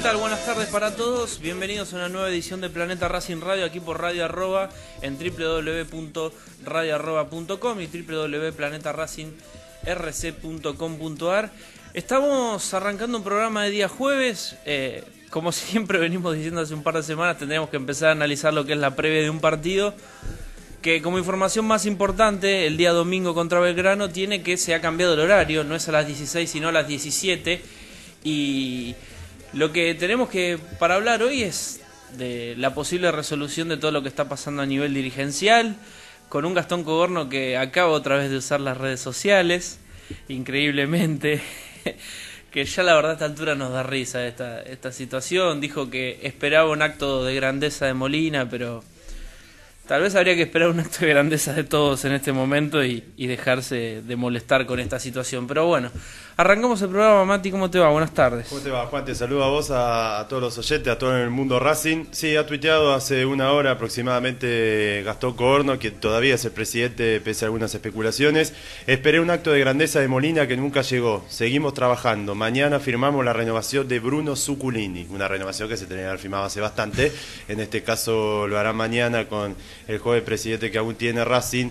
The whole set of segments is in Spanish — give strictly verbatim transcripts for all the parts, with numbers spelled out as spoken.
tal? Buenas tardes para todos. Bienvenidos a una nueva edición de Planeta Racing Radio, aquí por Radio Arroba, en doble u doble u doble u punto radio arroba punto com y doble u doble u doble u punto planeta racing r c punto com punto a r. Estamos arrancando un programa de día jueves. Eh, como siempre venimos diciendo hace un par de semanas, tendríamos que empezar a analizar lo que es la previa de un partido, que como información más importante, el día domingo contra Belgrano tiene que se ha cambiado el horario, no es a las dieciséis sino a las diecisiete, y lo que tenemos que para hablar hoy es de la posible resolución de todo lo que está pasando a nivel dirigencial, con un Gastón Cogorno que acaba otra vez de usar las redes sociales, increíblemente, que ya la verdad a esta altura nos da risa esta, esta situación. Dijo que esperaba un acto de grandeza de Molina, pero tal vez habría que esperar un acto de grandeza de todos en este momento y, y dejarse de molestar con esta situación. Pero bueno, arrancamos el programa. Mati, ¿cómo te va? Buenas tardes. ¿Cómo te va, Juan? Te saludo a vos, a, a todos los oyentes, a todo el mundo Racing. Sí, ha tuiteado hace una hora aproximadamente Gastón Cogorno, que todavía es el presidente pese a algunas especulaciones. Esperé un acto de grandeza de Molina que nunca llegó. Seguimos trabajando. Mañana firmamos la renovación de Bruno Zuculini, una renovación que se tenía que haber firmado hace bastante. En este caso lo hará mañana con el joven presidente que aún tiene Racing.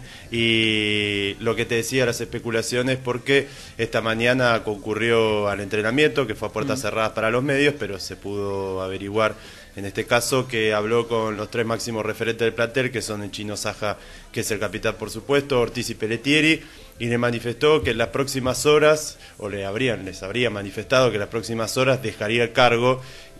Y lo que te decía, las especulaciones, porque esta mañana concurrió al entrenamiento, que fue a puertas mm. cerradas para los medios, pero se pudo averiguar en este caso que habló con los tres máximos referentes del plantel, que son el Chino Saja, que es el capitán por supuesto, Ortiz y Pelletieri, y le manifestó que en las próximas horas, o le habrían, les habría manifestado que en las próximas horas dejaría el cargo,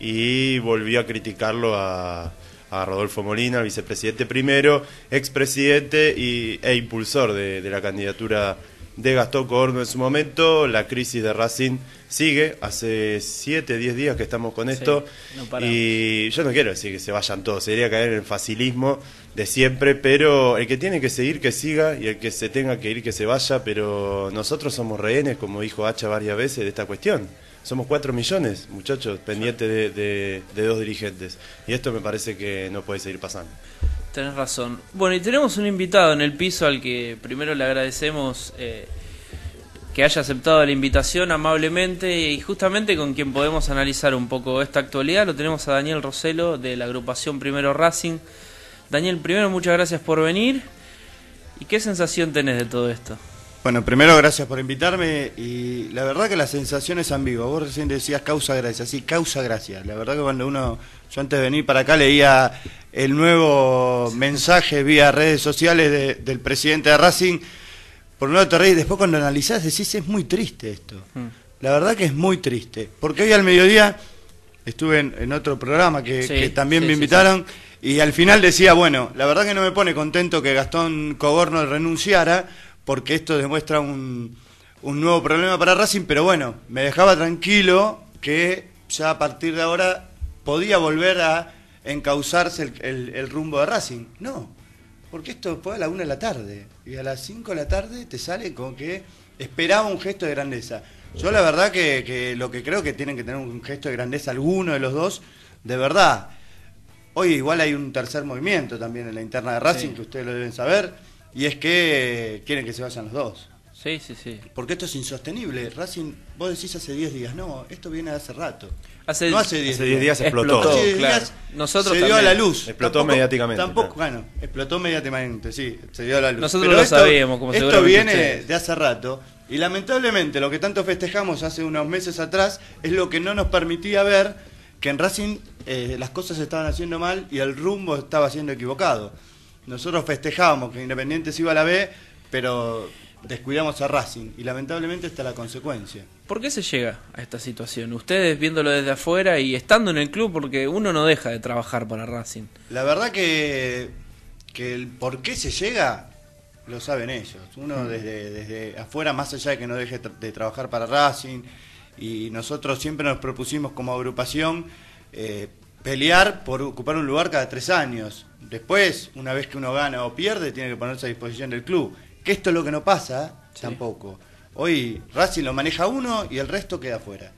y volvió a criticarlo a a Rodolfo Molina, el vicepresidente primero, expresidente y, e impulsor de, de la candidatura de Gastón Cogorno en su momento. La crisis de Racing sigue, hace siete, diez días que estamos con esto, sí, no y yo no quiero decir que se vayan todos, sería caer en el facilismo de siempre, pero el que tiene que seguir que siga y el que se tenga que ir que se vaya, pero nosotros somos rehenes, como dijo Hacha varias veces, de esta cuestión. Somos cuatro millones, muchachos, pendientes de, de, de dos dirigentes. Y esto me parece que no puede seguir pasando. Tenés razón. Bueno, y tenemos un invitado en el piso al que primero le agradecemos eh, que haya aceptado la invitación amablemente, y justamente con quien podemos analizar un poco esta actualidad. Lo tenemos a Daniel Roselo, de la agrupación Primero Racing. Daniel, primero muchas gracias por venir. ¿Y qué sensación tenés de todo esto? Bueno, primero gracias por invitarme, y la verdad que la sensación es ambigua. Vos recién decías causa gracia, sí, causa gracia. La verdad que cuando uno, yo antes de venir para acá leía el nuevo mensaje vía redes sociales de, del presidente de Racing, por un lado te reís, después cuando analizás decís, es muy triste esto. Mm. La verdad que es muy triste, porque hoy al mediodía estuve en, en otro programa que, sí, que también sí, me invitaron, sí, sí. Y al final decía, bueno, la verdad que no me pone contento que Gastón Cogorno renunciara, porque esto demuestra un, un nuevo problema para Racing, pero bueno, me dejaba tranquilo que ya a partir de ahora podía volver a encauzarse el, el, el rumbo de Racing. No, porque esto fue a la una de la tarde, y a las cinco de la tarde te sale con que esperaba un gesto de grandeza. Yo la verdad que, que lo que creo que tienen que tener un gesto de grandeza alguno de los dos, de verdad. Hoy igual hay un tercer movimiento también en la interna de Racing, sí, que ustedes lo deben saber, y es que quieren que se vayan los dos. Sí, sí, sí. Porque esto es insostenible. Racing, vos decís hace diez días, no, esto viene de hace rato. Hace, no hace diez días. días explotó. explotó hace diez claro. días Nosotros se también. dio a la luz. Explotó tampoco, mediáticamente. Tampoco, claro. bueno, explotó mediáticamente, sí, se dio a la luz. Nosotros Pero lo esto, sabíamos, como esto viene ustedes. de hace rato, y lamentablemente lo que tanto festejamos hace unos meses atrás es lo que no nos permitía ver que en Racing eh, las cosas se estaban haciendo mal y el rumbo estaba siendo equivocado. Nosotros festejábamos que Independiente se iba a la B, pero descuidamos a Racing, y lamentablemente está la consecuencia. ¿Por qué se llega a esta situación? Ustedes viéndolo desde afuera y estando en el club, porque uno no deja de trabajar para Racing. La verdad que, que el por qué se llega lo saben ellos. Uno mm. desde, desde afuera, más allá de que no deje de trabajar para Racing, y nosotros siempre nos propusimos como agrupación eh, pelear por ocupar un lugar cada tres años. Después, una vez que uno gana o pierde, tiene que ponerse a disposición del club. Que esto es lo que no pasa, sí, tampoco. Hoy Racing lo maneja uno y el resto queda afuera.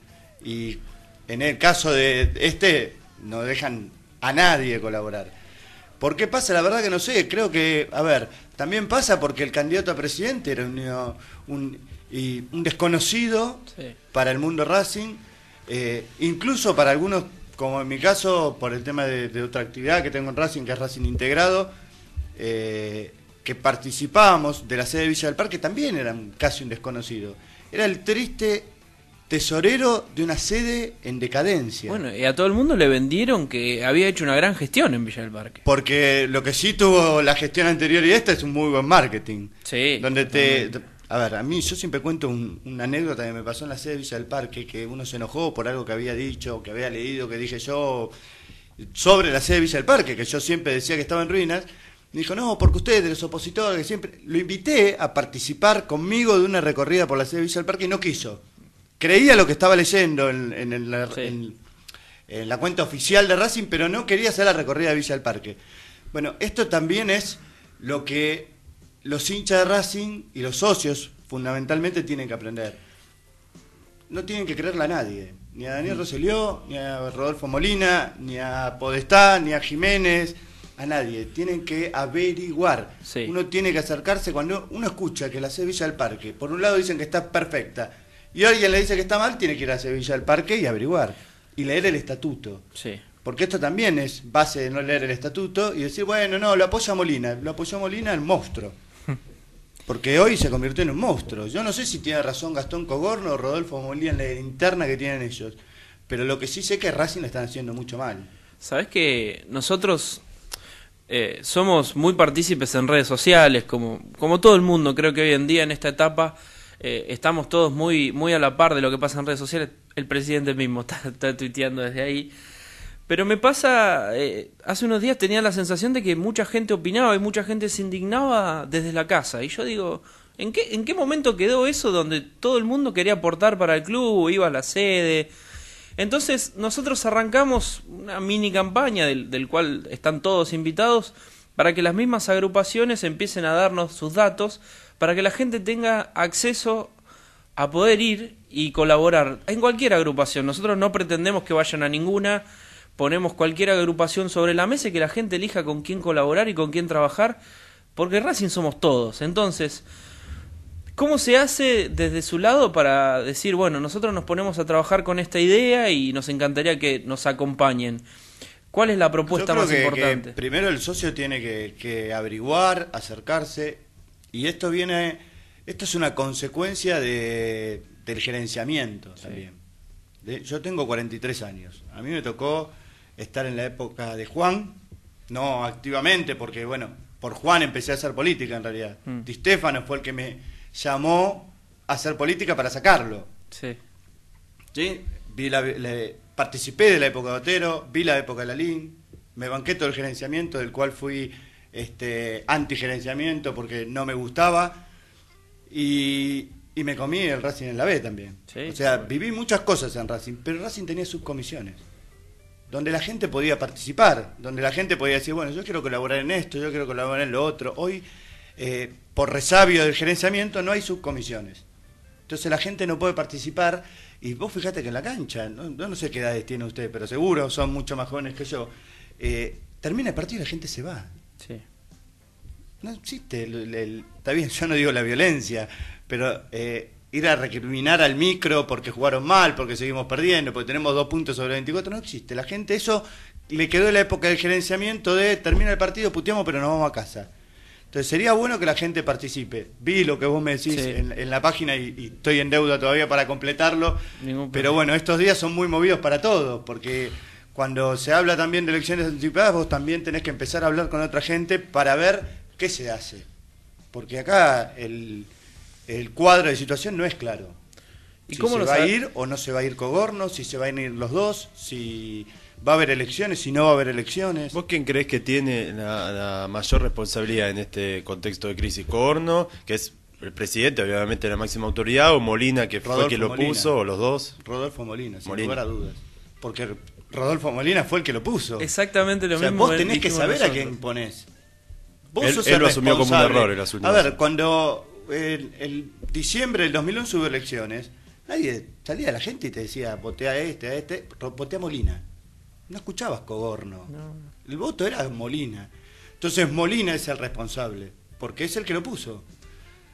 Y en el caso de este, no dejan a nadie colaborar. ¿Por qué pasa? La verdad que no sé. Creo que, a ver, también pasa porque el candidato a presidente era un, un, un desconocido, sí, para el mundo Racing, eh, incluso para algunos como en mi caso, por el tema de, de otra actividad que tengo en Racing, que es Racing Integrado, eh, que participábamos de la sede de Villa del Parque, también era casi un desconocido. Era el triste tesorero de una sede en decadencia. Bueno, y a todo el mundo le vendieron que había hecho una gran gestión en Villa del Parque. Porque lo que sí tuvo la gestión anterior y esta es un muy buen marketing. Sí. Donde te... A ver, a mí yo siempre cuento un, una anécdota que me pasó en la sede de Villa del Parque, que uno se enojó por algo que había dicho, que había leído, que dije yo sobre la sede de Villa del Parque, que yo siempre decía que estaba en ruinas. Me dijo, no, porque ustedes, los opositores, que siempre... Lo invité a participar conmigo de una recorrida por la sede de Villa del Parque y no quiso. Creía lo que estaba leyendo en, en, en, la, sí. en, en la cuenta oficial de Racing, pero no quería hacer la recorrida de Villa del Parque. Bueno, esto también es lo que los hinchas de Racing y los socios fundamentalmente tienen que aprender. No tienen que creerle a nadie, ni a Daniel Rosselló, ni a Rodolfo Molina, ni a Podestá, ni a Jiménez, a nadie. Tienen que averiguar. Sí. Uno tiene que acercarse cuando uno escucha que la sede de Villa del Parque, por un lado dicen que está perfecta, y alguien le dice que está mal, tiene que ir a Sevilla del Parque y averiguar. Y leer el estatuto. Sí. Porque esto también es base de no leer el estatuto y decir, bueno, no, lo apoya Molina. Lo apoyó Molina el monstruo. Porque hoy se convirtió en un monstruo. Yo no sé si tiene razón Gastón Cogorno o Rodolfo Molina en la interna que tienen ellos. Pero lo que sí sé es que Racing le están haciendo mucho mal. Sabés que nosotros eh, somos muy partícipes en redes sociales, como, como todo el mundo. Creo que hoy en día en esta etapa... Eh, estamos todos muy muy a la par de lo que pasa en redes sociales. El presidente mismo está, está tuiteando desde ahí. Pero me pasa, eh, hace unos días tenía la sensación de que mucha gente opinaba y mucha gente se indignaba desde la casa. Y yo digo, ¿en qué, en qué momento quedó eso donde todo el mundo quería aportar para el club, iba a la sede? Entonces nosotros arrancamos una mini campaña del, del cual están todos invitados para que las mismas agrupaciones empiecen a darnos sus datos, para que la gente tenga acceso a poder ir y colaborar en cualquier agrupación. Nosotros no pretendemos que vayan a ninguna, ponemos cualquier agrupación sobre la mesa y que la gente elija con quién colaborar y con quién trabajar, porque Racing somos todos. Entonces, ¿cómo se hace desde su lado para decir, bueno, nosotros nos ponemos a trabajar con esta idea y nos encantaría que nos acompañen? ¿Cuál es la propuesta más que, importante? Que primero el socio tiene que, que averiguar, acercarse, y esto viene, esto es una consecuencia de, del gerenciamiento también. Sí. De, yo tengo cuarenta y tres años, a mí me tocó estar en la época de Juan, no activamente, porque bueno, por Juan empecé a hacer política en realidad. Mm. Di Stéfano fue el que me llamó a hacer política para sacarlo. Sí. ¿Sí? Vi la, la, participé de la época de Otero, vi la época de Lalín, me banqué todo el gerenciamiento, del cual fui este anti-gerenciamiento porque no me gustaba, y, y me comí el Racing en la B también. Sí, o sea, viví muchas cosas en Racing, pero Racing tenía subcomisiones, donde la gente podía participar, donde la gente podía decir, bueno, yo quiero colaborar en esto, yo quiero colaborar en lo otro. Hoy, eh, por resabio del gerenciamiento, no hay subcomisiones. Entonces la gente no puede participar. Y vos fíjate que en la cancha, no, no sé qué edades tiene usted, pero seguro son mucho más jóvenes que yo, eh, termina el partido y la gente se va. Sí. No existe, el, el, el, está bien, yo no digo la violencia, pero eh, ir a recriminar al micro porque jugaron mal, porque seguimos perdiendo, porque tenemos dos puntos sobre veinticuatro, no existe. La gente, eso le quedó en la época del gerenciamiento de termina el partido, puteamos, pero nos vamos a casa. Entonces sería bueno que la gente participe. Vi lo que vos me decís sí. en, en la página y, y estoy en deuda todavía para completarlo. Ningún pero bueno, estos días son muy movidos para todos, porque cuando se habla también de elecciones anticipadas, vos también tenés que empezar a hablar con otra gente para ver qué se hace. Porque acá el, el cuadro de situación no es claro. ¿Y si cómo se va a ir o no se va a ir Cogorno, si se van a ir los dos, si va a haber elecciones, si no va a haber elecciones. ¿Vos quién crees que tiene la, la mayor responsabilidad en este contexto de crisis? ¿Cogorno, que es el presidente, obviamente la máxima autoridad, o Molina, que Rodolfo fue quien lo Molina. puso, o los dos? Rodolfo Molina, sin Molina. lugar a dudas. Porque Rodolfo Molina fue el que lo puso. Exactamente lo o sea, mismo. Vos tenés que saber nosotros. a quién ponés. Vos él sos él el lo asumió como un error el asunto. A ver, cuando el, el diciembre del dos mil once hubo elecciones, nadie salía a la gente y te decía, voté a este, a este, voté a Molina. No escuchabas Cogorno. No. El voto era Molina. Entonces Molina es el responsable, porque es el que lo puso.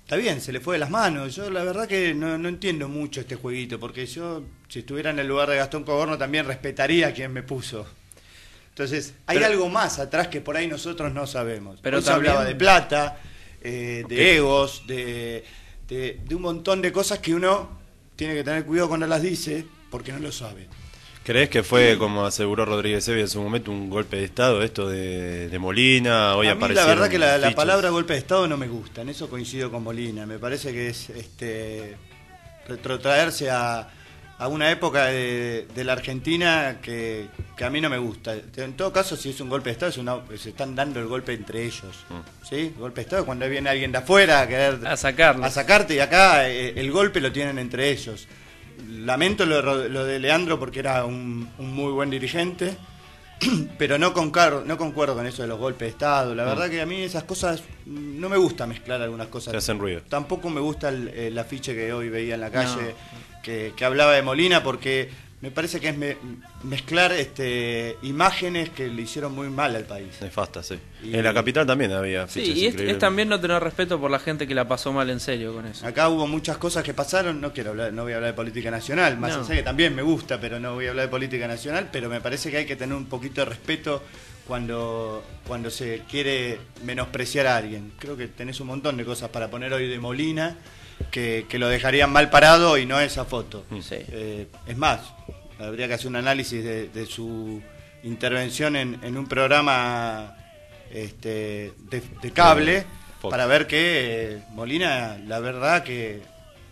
está bien, se le fue de las manos. Yo la verdad que no, no entiendo mucho este jueguito, porque yo, si estuviera en el lugar de Gastón Coborno, también respetaría a quien me puso. Entonces, hay pero, algo más atrás que por ahí nosotros no sabemos. Pero Hoy también, se hablaba de plata, eh, okay. de egos, de, de, de un montón de cosas que uno tiene que tener cuidado cuando las dice, porque no lo sabe. ¿Crees que fue, como aseguró Rodríguez Evia en su momento, un golpe de Estado esto de, de Molina? Hoy a mí la verdad que la, la palabra golpe de Estado no me gusta, en eso coincido con Molina. Me parece que es este retrotraerse a, a una época de, de la Argentina que, que a mí no me gusta. En todo caso, si es un golpe de Estado, es una, se están dando el golpe entre ellos. Mm. ¿Sí? Golpe de Estado es cuando viene alguien de afuera a querer a, sacarlo. a sacarte, y acá eh, el golpe lo tienen entre ellos. Lamento lo de, lo de Leandro porque era un, un muy buen dirigente, pero no, concar, no concuerdo con eso de los golpes de Estado. La verdad que a mí esas cosas no me gusta mezclar algunas cosas. Te hacen ruido. Tampoco me gusta el, el afiche que hoy veía en la calle, no. que, que hablaba de Molina, porque me parece que es me, mezclar este, imágenes que le hicieron muy mal al país. Nefasta, sí. Y, en la capital también había afiches. Sí, y es, es también no tener respeto por la gente que la pasó mal en serio con eso. Acá hubo muchas cosas que pasaron, no quiero hablar, no voy a hablar de política nacional, más no. allá que también me gusta, pero no voy a hablar de política nacional, pero me parece que hay que tener un poquito de respeto cuando, cuando se quiere menospreciar a alguien. Creo que tenés un montón de cosas para poner hoy de Molina que, que lo dejarían mal parado y no esa foto. Sí. Eh, es más, habría que hacer un análisis de, de su intervención en, en un programa este, de, de cable Fox. Para ver que eh, Molina, la verdad que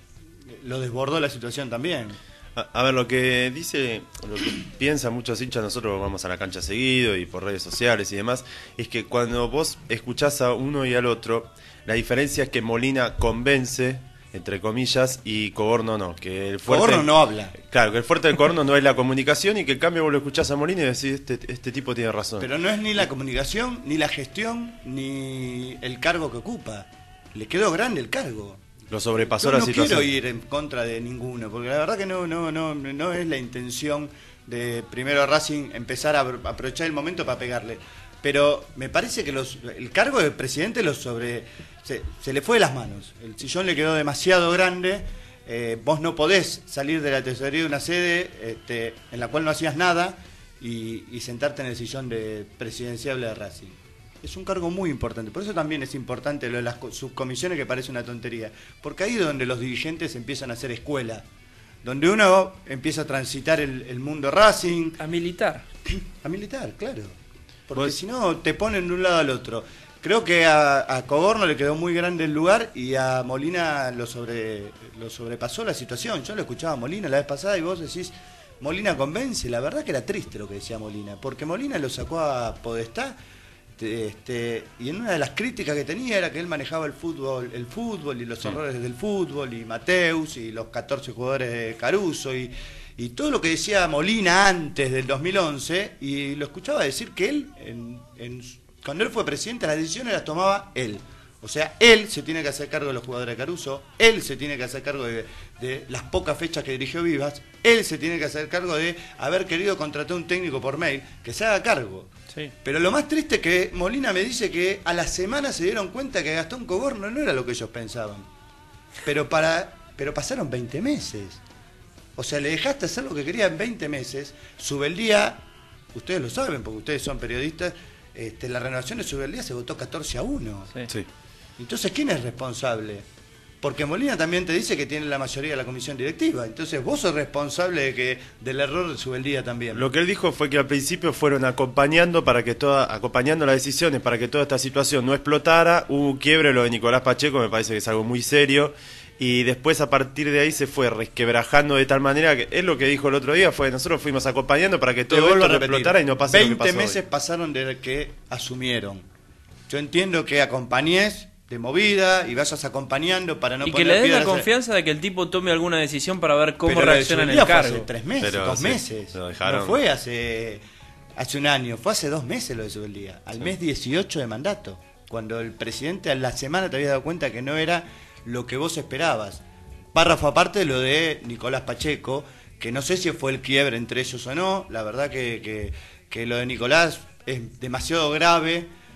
lo desbordó la situación también. A, a ver, lo que dice, lo que piensan muchos hinchas, nosotros vamos a la cancha seguido y por redes sociales y demás, es que cuando vos escuchás a uno y al otro, la diferencia es que Molina convence, entre comillas, y Coborno no, que el fuerte, Coborno no habla. Claro, que el fuerte de Coborno no es la comunicación y que en cambio vos lo escuchás a Molina y decís, este, este tipo tiene razón. Pero no es ni la comunicación, ni la gestión, ni el cargo que ocupa. Le quedó grande el cargo. Lo sobrepasó Yo la no situación. No quiero ir en contra de ninguno, porque la verdad que no, no, no, no es la intención de primero Racing empezar a aprovechar el momento para pegarle. Pero me parece que los, el cargo del presidente lo sobre se, se le fue de las manos. El sillón le quedó demasiado grande. Eh, vos no podés salir de la tesorería de una sede este, en la cual no hacías nada y, y sentarte en el sillón de presidenciable de Racing. Es un cargo muy importante. Por eso también es importante lo de las subcomisiones, que parece una tontería. Porque ahí es donde los dirigentes empiezan a hacer escuela. Donde uno empieza a transitar el, el mundo Racing. A militar. A militar, claro. Porque si no, te ponen de un lado al otro. Creo que a, a Coborno le quedó muy grande el lugar y a Molina lo, sobre, lo sobrepasó la situación. Yo lo escuchaba a Molina la vez pasada y vos decís, Molina convence. La verdad que era triste lo que decía Molina, porque Molina lo sacó a Podestá este, y en una de las críticas que tenía era que él manejaba el fútbol, el fútbol y los sí. errores del fútbol, y Mateus y los catorce jugadores de Caruso y... Y todo lo que decía Molina antes del dos mil once, y lo escuchaba decir que él, en, en, cuando él fue presidente, las decisiones las tomaba él. O sea, él se tiene que hacer cargo de los jugadores de Caruso, él se tiene que hacer cargo de, de las pocas fechas que dirigió Vivas, él se tiene que hacer cargo de haber querido contratar un técnico por mail, que se haga cargo. Sí. Pero lo más triste es que Molina me dice que a la semana se dieron cuenta que Gastón Coborno no era lo que ellos pensaban. Pero, para, pero pasaron veinte meses. O sea, le dejaste hacer lo que quería en veinte meses. Subeldía, ustedes lo saben porque ustedes son periodistas, este, la renovación de Subeldía se votó catorce a uno. Sí. Sí. Entonces, ¿quién es responsable? Porque Molina también te dice que tiene la mayoría de la comisión directiva. Entonces, vos sos responsable de que del error de Subeldía también. Lo que él dijo fue que al principio fueron acompañando para que toda, acompañando las decisiones para que toda esta situación no explotara. Hubo un quiebre, lo de Nicolás Pacheco me parece que es algo muy serio. Y después a partir de ahí se fue resquebrajando de tal manera que es lo que dijo el otro día, fue nosotros fuimos acompañando para que todo esto no explotara y no pase lo que pasó veinte meses hoy. Pasaron desde que asumieron. Yo entiendo que acompañés de movida y vayas acompañando para no y poner que le den la piedras confianza de que el tipo tome alguna decisión para ver cómo Pero reacciona en el cargo. Hace tres meses, Pero, dos sí, meses. lo dejaron. No fue hace, hace un año, fue hace dos meses lo de Subeldía, al sí. mes dieciocho de mandato, cuando el presidente a la semana te había dado cuenta que no era lo que vos esperabas. Párrafo aparte de lo de Nicolás Pacheco, que no sé si fue el quiebre entre ellos o no, la verdad que, que, que lo de Nicolás es demasiado grave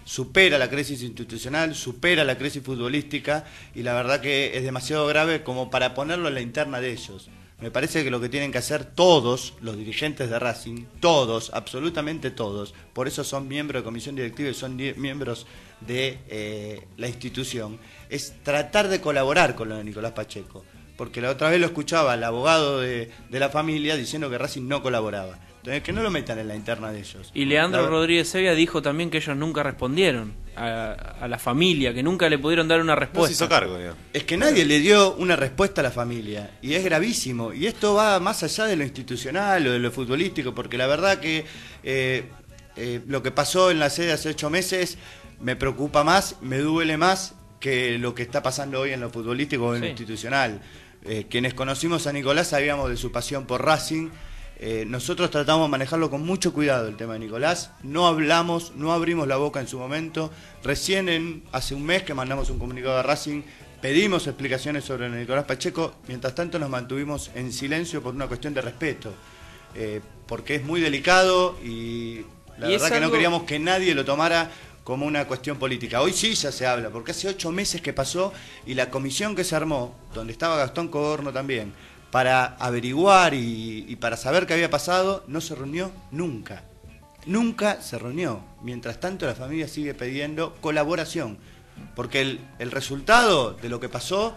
supera la crisis institucional, supera la crisis futbolística, y la verdad que es demasiado grave como para ponerlo en la interna de ellos. Me parece que lo que tienen que hacer todos los dirigentes de Racing, todos, absolutamente todos, por eso son miembros de comisión directiva y son miembros de eh, la institución, es tratar de colaborar con lo de Nicolás Pacheco. Porque la otra vez lo escuchaba el abogado de, de la familia diciendo que Racing no colaboraba. Entonces, que no lo metan en la interna de ellos. Y Leandro la... Rodríguez Sevilla dijo también que ellos nunca respondieron a, a la familia, que nunca le pudieron dar una respuesta. No se hizo cargo, digamos. Es que nadie le dio una respuesta a la familia, y es gravísimo. Y esto va más allá de lo institucional o de lo futbolístico, porque la verdad que eh, eh, lo que pasó en la sede hace ocho meses me preocupa más, me duele más que lo que está pasando hoy en lo futbolístico o en sí. lo institucional. Eh, quienes conocimos a Nicolás sabíamos de su pasión por Racing. Eh, nosotros tratamos de manejarlo con mucho cuidado el tema de Nicolás, no hablamos, no abrimos la boca en su momento, recién en, hace un mes que mandamos un comunicado a Racing, pedimos explicaciones sobre Nicolás Pacheco, mientras tanto nos mantuvimos en silencio por una cuestión de respeto, eh, porque es muy delicado y la ¿Y verdad que algo... no queríamos que nadie lo tomara como una cuestión política. Hoy sí ya se habla, porque hace ocho meses que pasó y la comisión que se armó, donde estaba Gastón Cogorno también, para averiguar y, y para saber qué había pasado, no se reunió nunca. Nunca se reunió. Mientras tanto, la familia sigue pidiendo colaboración, porque el, el resultado de lo que pasó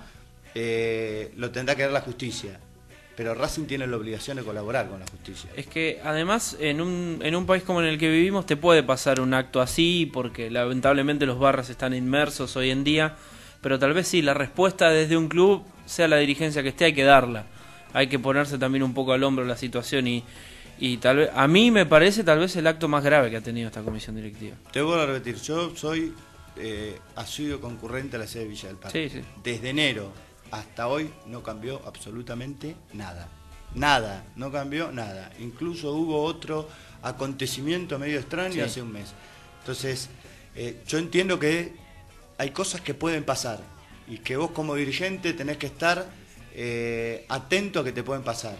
eh, lo tendrá que dar la justicia. Pero Racing tiene la obligación de colaborar con la justicia. Es que además en un, en un país como en el que vivimos te puede pasar un acto así, porque lamentablemente los barras están inmersos hoy en día, pero tal vez sí, la respuesta desde un club, sea la dirigencia que esté, hay que darla. Hay que ponerse también un poco al hombro la situación y, y tal vez, a mí me parece tal vez el acto más grave que ha tenido esta comisión directiva. Te vuelvo a repetir, yo soy eh, asiduo concurrente a la sede de Villa del Parque. Sí, sí. Desde enero hasta hoy no cambió absolutamente nada. Nada, no cambió nada. Incluso hubo otro acontecimiento medio extraño sí. hace un mes. Entonces, eh, yo entiendo que hay cosas que pueden pasar y que vos como dirigente tenés que estar eh, atento a que te pueden pasar.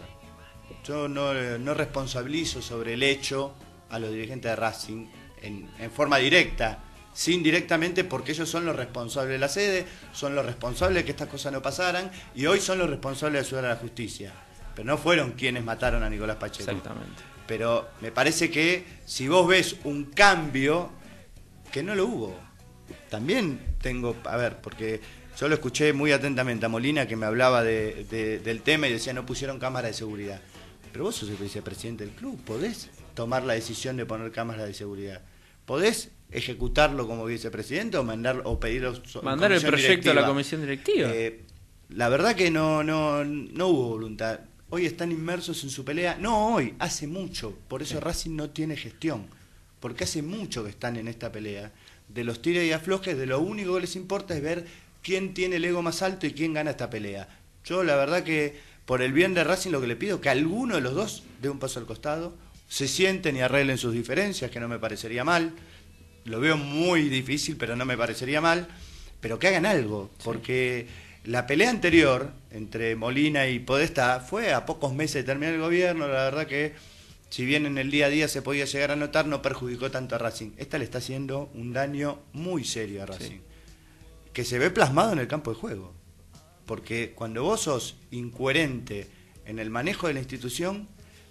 Yo no, no responsabilizo sobre el hecho a los dirigentes de Racing en, en forma directa, sí indirectamente, porque ellos son los responsables de la sede, son los responsables de que estas cosas no pasaran y hoy son los responsables de ayudar a la justicia. Pero no fueron quienes mataron a Nicolás Pacheco. Exactamente. Pero me parece que si vos ves un cambio, que no lo hubo. También tengo, a ver, porque yo lo escuché muy atentamente a Molina, que me hablaba de, de, del tema y decía no pusieron cámara de seguridad. Pero vos sos el vicepresidente del club, podés tomar la decisión de poner cámaras de seguridad. Podés ejecutarlo como vicepresidente o mandar o pedirlo mandar el proyecto directiva. a la comisión directiva. Eh, la verdad que no, no, no hubo voluntad. Hoy están inmersos en su pelea. No hoy, hace mucho. Por eso sí. Racing no tiene gestión. Porque hace mucho que están en esta pelea. De los tires y aflojes, de lo único que les importa es ver quién tiene el ego más alto y quién gana esta pelea. Yo la verdad que por el bien de Racing lo que le pido es que alguno de los dos dé un paso al costado, se sienten y arreglen sus diferencias, que no me parecería mal. Lo veo muy difícil, pero no me parecería mal. Pero que hagan algo, porque sí. la pelea anterior entre Molina y Podestá fue a pocos meses de terminar el gobierno. La verdad que, si bien en el día a día se podía llegar a notar, no perjudicó tanto a Racing. Esta le está haciendo un daño muy serio a Racing, sí. que se ve plasmado en el campo de juego. Porque cuando vos sos incoherente en el manejo de la institución,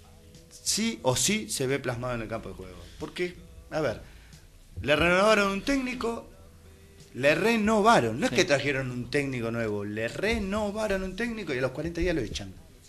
sí o sí se ve plasmado en el campo de juego. Porque, a ver, le renovaron un técnico, le renovaron, no es sí. que trajeron un técnico nuevo, le renovaron un técnico y a los cuarenta días lo echan.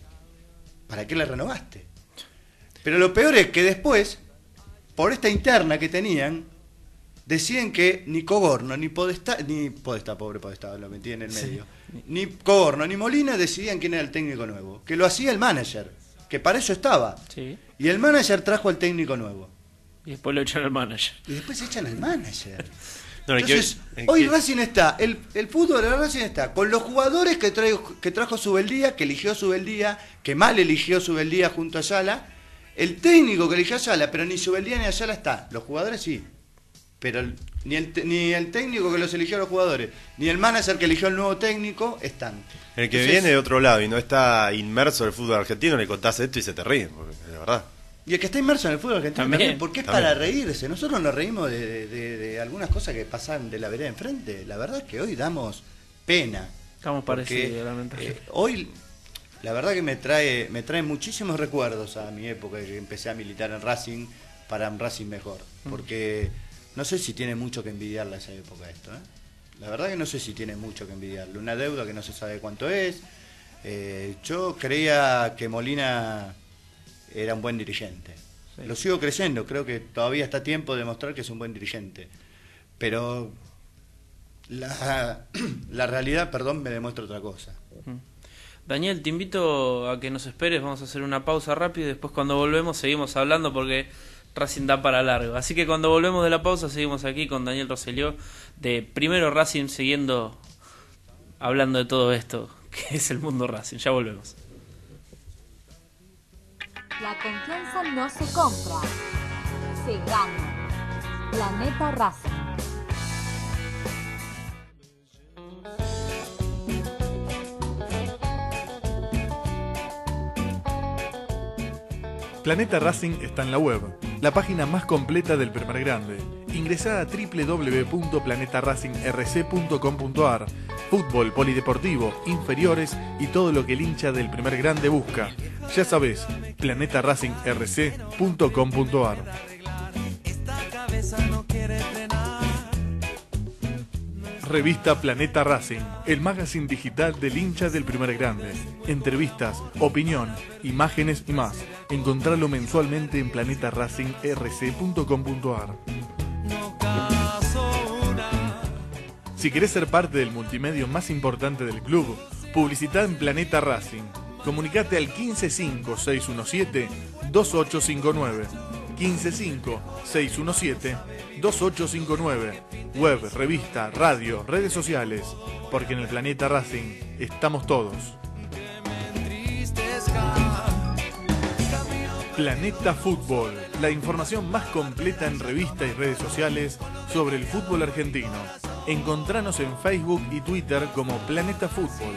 ¿Para qué le renovaste? Pero lo peor es que después, por esta interna que tenían, deciden que ni Cogorno, ni Podestá, ni Podestá, pobre Podestá, lo metí en el medio, sí. ni Cogorno, ni Molina decidían quién era el técnico nuevo, que lo hacía el manager, que para eso estaba. Sí. Y el manager trajo al técnico nuevo. Y después lo echan al manager. Y después echan al manager. No, Entonces, que, hoy que... Racing está, el, el fútbol de Racing está con los jugadores que, trajo, que trajo Subeldía, que eligió Subeldía, que mal eligió Subeldía junto a Ayala, el técnico que eligió a Ayala, pero ni Subeldía ni Ayala está. Los jugadores sí. Pero el, ni, el, ni el técnico que los eligió a los jugadores, ni el manager que eligió el nuevo técnico están. El que Entonces, viene de otro lado y no está inmerso en el fútbol argentino, le contás esto y se te ríe, porque de verdad. Y el que está inmerso en el fútbol argentino También. también, porque es También. para reírse. Nosotros nos reímos de, de- de- de algunas cosas que pasan de la vereda enfrente. La verdad es que hoy damos pena. Estamos Porque, parecidos, lamentablemente. eh, hoy, la verdad que me trae, me trae muchísimos recuerdos a mi época que empecé a militar en Racing para un Racing mejor. Porque no sé si tiene mucho que envidiarle a esa época esto, ¿eh? La verdad que no sé si tiene mucho que envidiarle. Una deuda que no se sabe cuánto es. Eh, yo creía que Molina era un buen dirigente. Sí. Lo sigo creyendo, creo que todavía está a tiempo de demostrar que es un buen dirigente. Pero la, la realidad, perdón, me demuestra otra cosa. Daniel, te invito a que nos esperes, vamos a hacer una pausa rápida y después cuando volvemos seguimos hablando porque Racing da para largo. Así que cuando volvemos de la pausa seguimos aquí con Daniel Rosselló de Primero Racing, siguiendo hablando de todo esto que es el mundo Racing. Ya volvemos. La confianza no se compra, se gana. Planeta Racing. Planeta Racing está en la web, la página más completa del Primer Grande. Ingresá a doble u doble u doble u punto planeta racing r c punto com punto a r. Fútbol, polideportivo, inferiores y todo lo que el hincha del Primer Grande busca. Ya sabés, planeta racing r c punto com punto a r. Revista Planeta Racing, el magazine digital del hincha del Primer Grande. Entrevistas, opinión, imágenes y más. Encontralo mensualmente en planeta racing r c punto com punto a r. Si querés ser parte del multimedio más importante del club, publicitá en Planeta Racing. Comunicate al quince cinco seis uno siete dos ocho cinco nueve. quince cinco seis uno siete dos ocho cinco nueve. Web, revista, radio, redes sociales. Porque en el Planeta Racing estamos todos. Planeta Fútbol, la información más completa en revista y redes sociales sobre el fútbol argentino. Encontranos en Facebook y Twitter como Planeta Fútbol.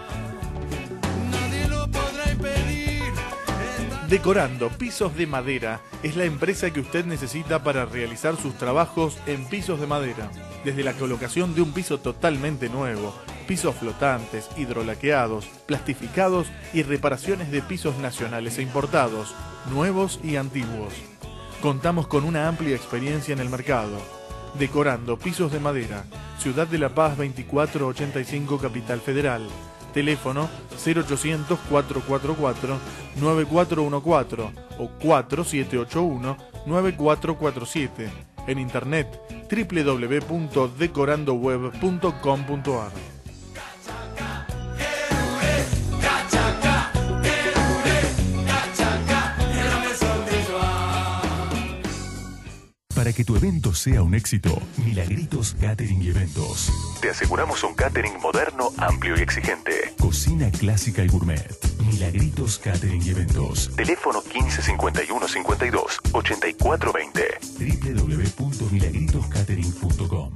Decorando Pisos de Madera es la empresa que usted necesita para realizar sus trabajos en pisos de madera. Desde la colocación de un piso totalmente nuevo, pisos flotantes, hidrolaqueados, plastificados y reparaciones de pisos nacionales e importados, nuevos y antiguos. Contamos con una amplia experiencia en el mercado. Decorando Pisos de Madera, Ciudad de La Paz veinticuatro ochenta y cinco, Capital Federal. Teléfono cero ochocientos cuatro cuatro cuatro nueve cuatro uno cuatro o cuatro siete ocho uno nueve cuatro cuatro siete. En internet doble u doble u doble u punto decorandoweb punto com punto a r. Para que tu evento sea un éxito, Milagritos Catering y Eventos. Te aseguramos un catering moderno, amplio y exigente. Cocina clásica y gourmet. Milagritos Catering y Eventos. Teléfono quince cincuenta y uno cincuenta y dos ochenta y cuatro veinte. doble u doble u doble u punto milagritos catering punto com.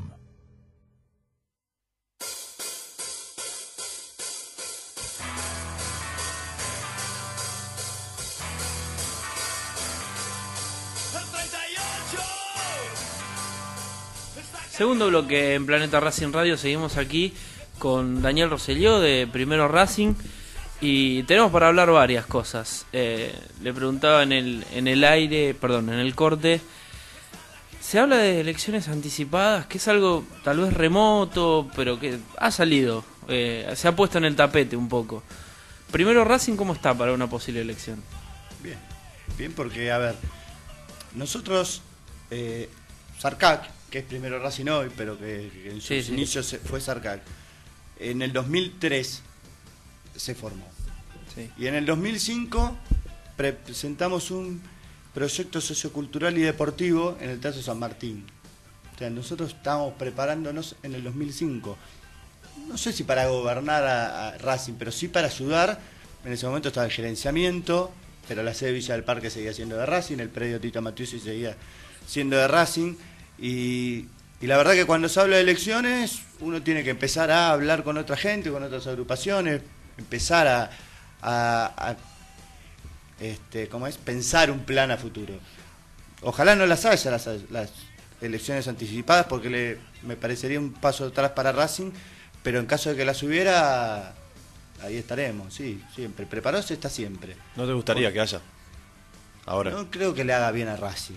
Segundo bloque en Planeta Racing Radio, seguimos aquí con Daniel Rosselló de Primero Racing y tenemos para hablar varias cosas. Eh, le preguntaba en el, en el aire, perdón, en el corte, se habla de elecciones anticipadas, que es algo tal vez remoto, pero que ha salido, eh, se ha puesto en el tapete un poco. Primero Racing, ¿cómo está para una posible elección? Bien, bien porque, a ver, nosotros, eh, Sarcac, que es Primero Racing hoy, pero que, que en sus Sí, sí. inicios fue Sarcac, en el dos mil tres se formó. Sí. Y en el dos mil cinco pre- presentamos un proyecto sociocultural y deportivo en el Teatro San Martín. O sea, nosotros estábamos preparándonos en el dos mil cinco. No sé si para gobernar a, a Racing, pero sí para ayudar. En ese momento estaba el gerenciamiento, pero la sede Villa del Parque seguía siendo de Racing, el predio Tito Matiusi seguía siendo de Racing. Y, y la verdad que cuando se habla de elecciones, uno tiene que empezar a hablar con otra gente, con otras agrupaciones, empezar a, a, a, este, ¿cómo es? Pensar un plan a futuro. Ojalá no las haya las, las elecciones anticipadas, porque le, me parecería un paso atrás para Racing, pero en caso de que las hubiera, ahí estaremos, sí, siempre. Preparado se está siempre. ¿No te gustaría Por, que haya? Ahora. No creo que le haga bien a Racing,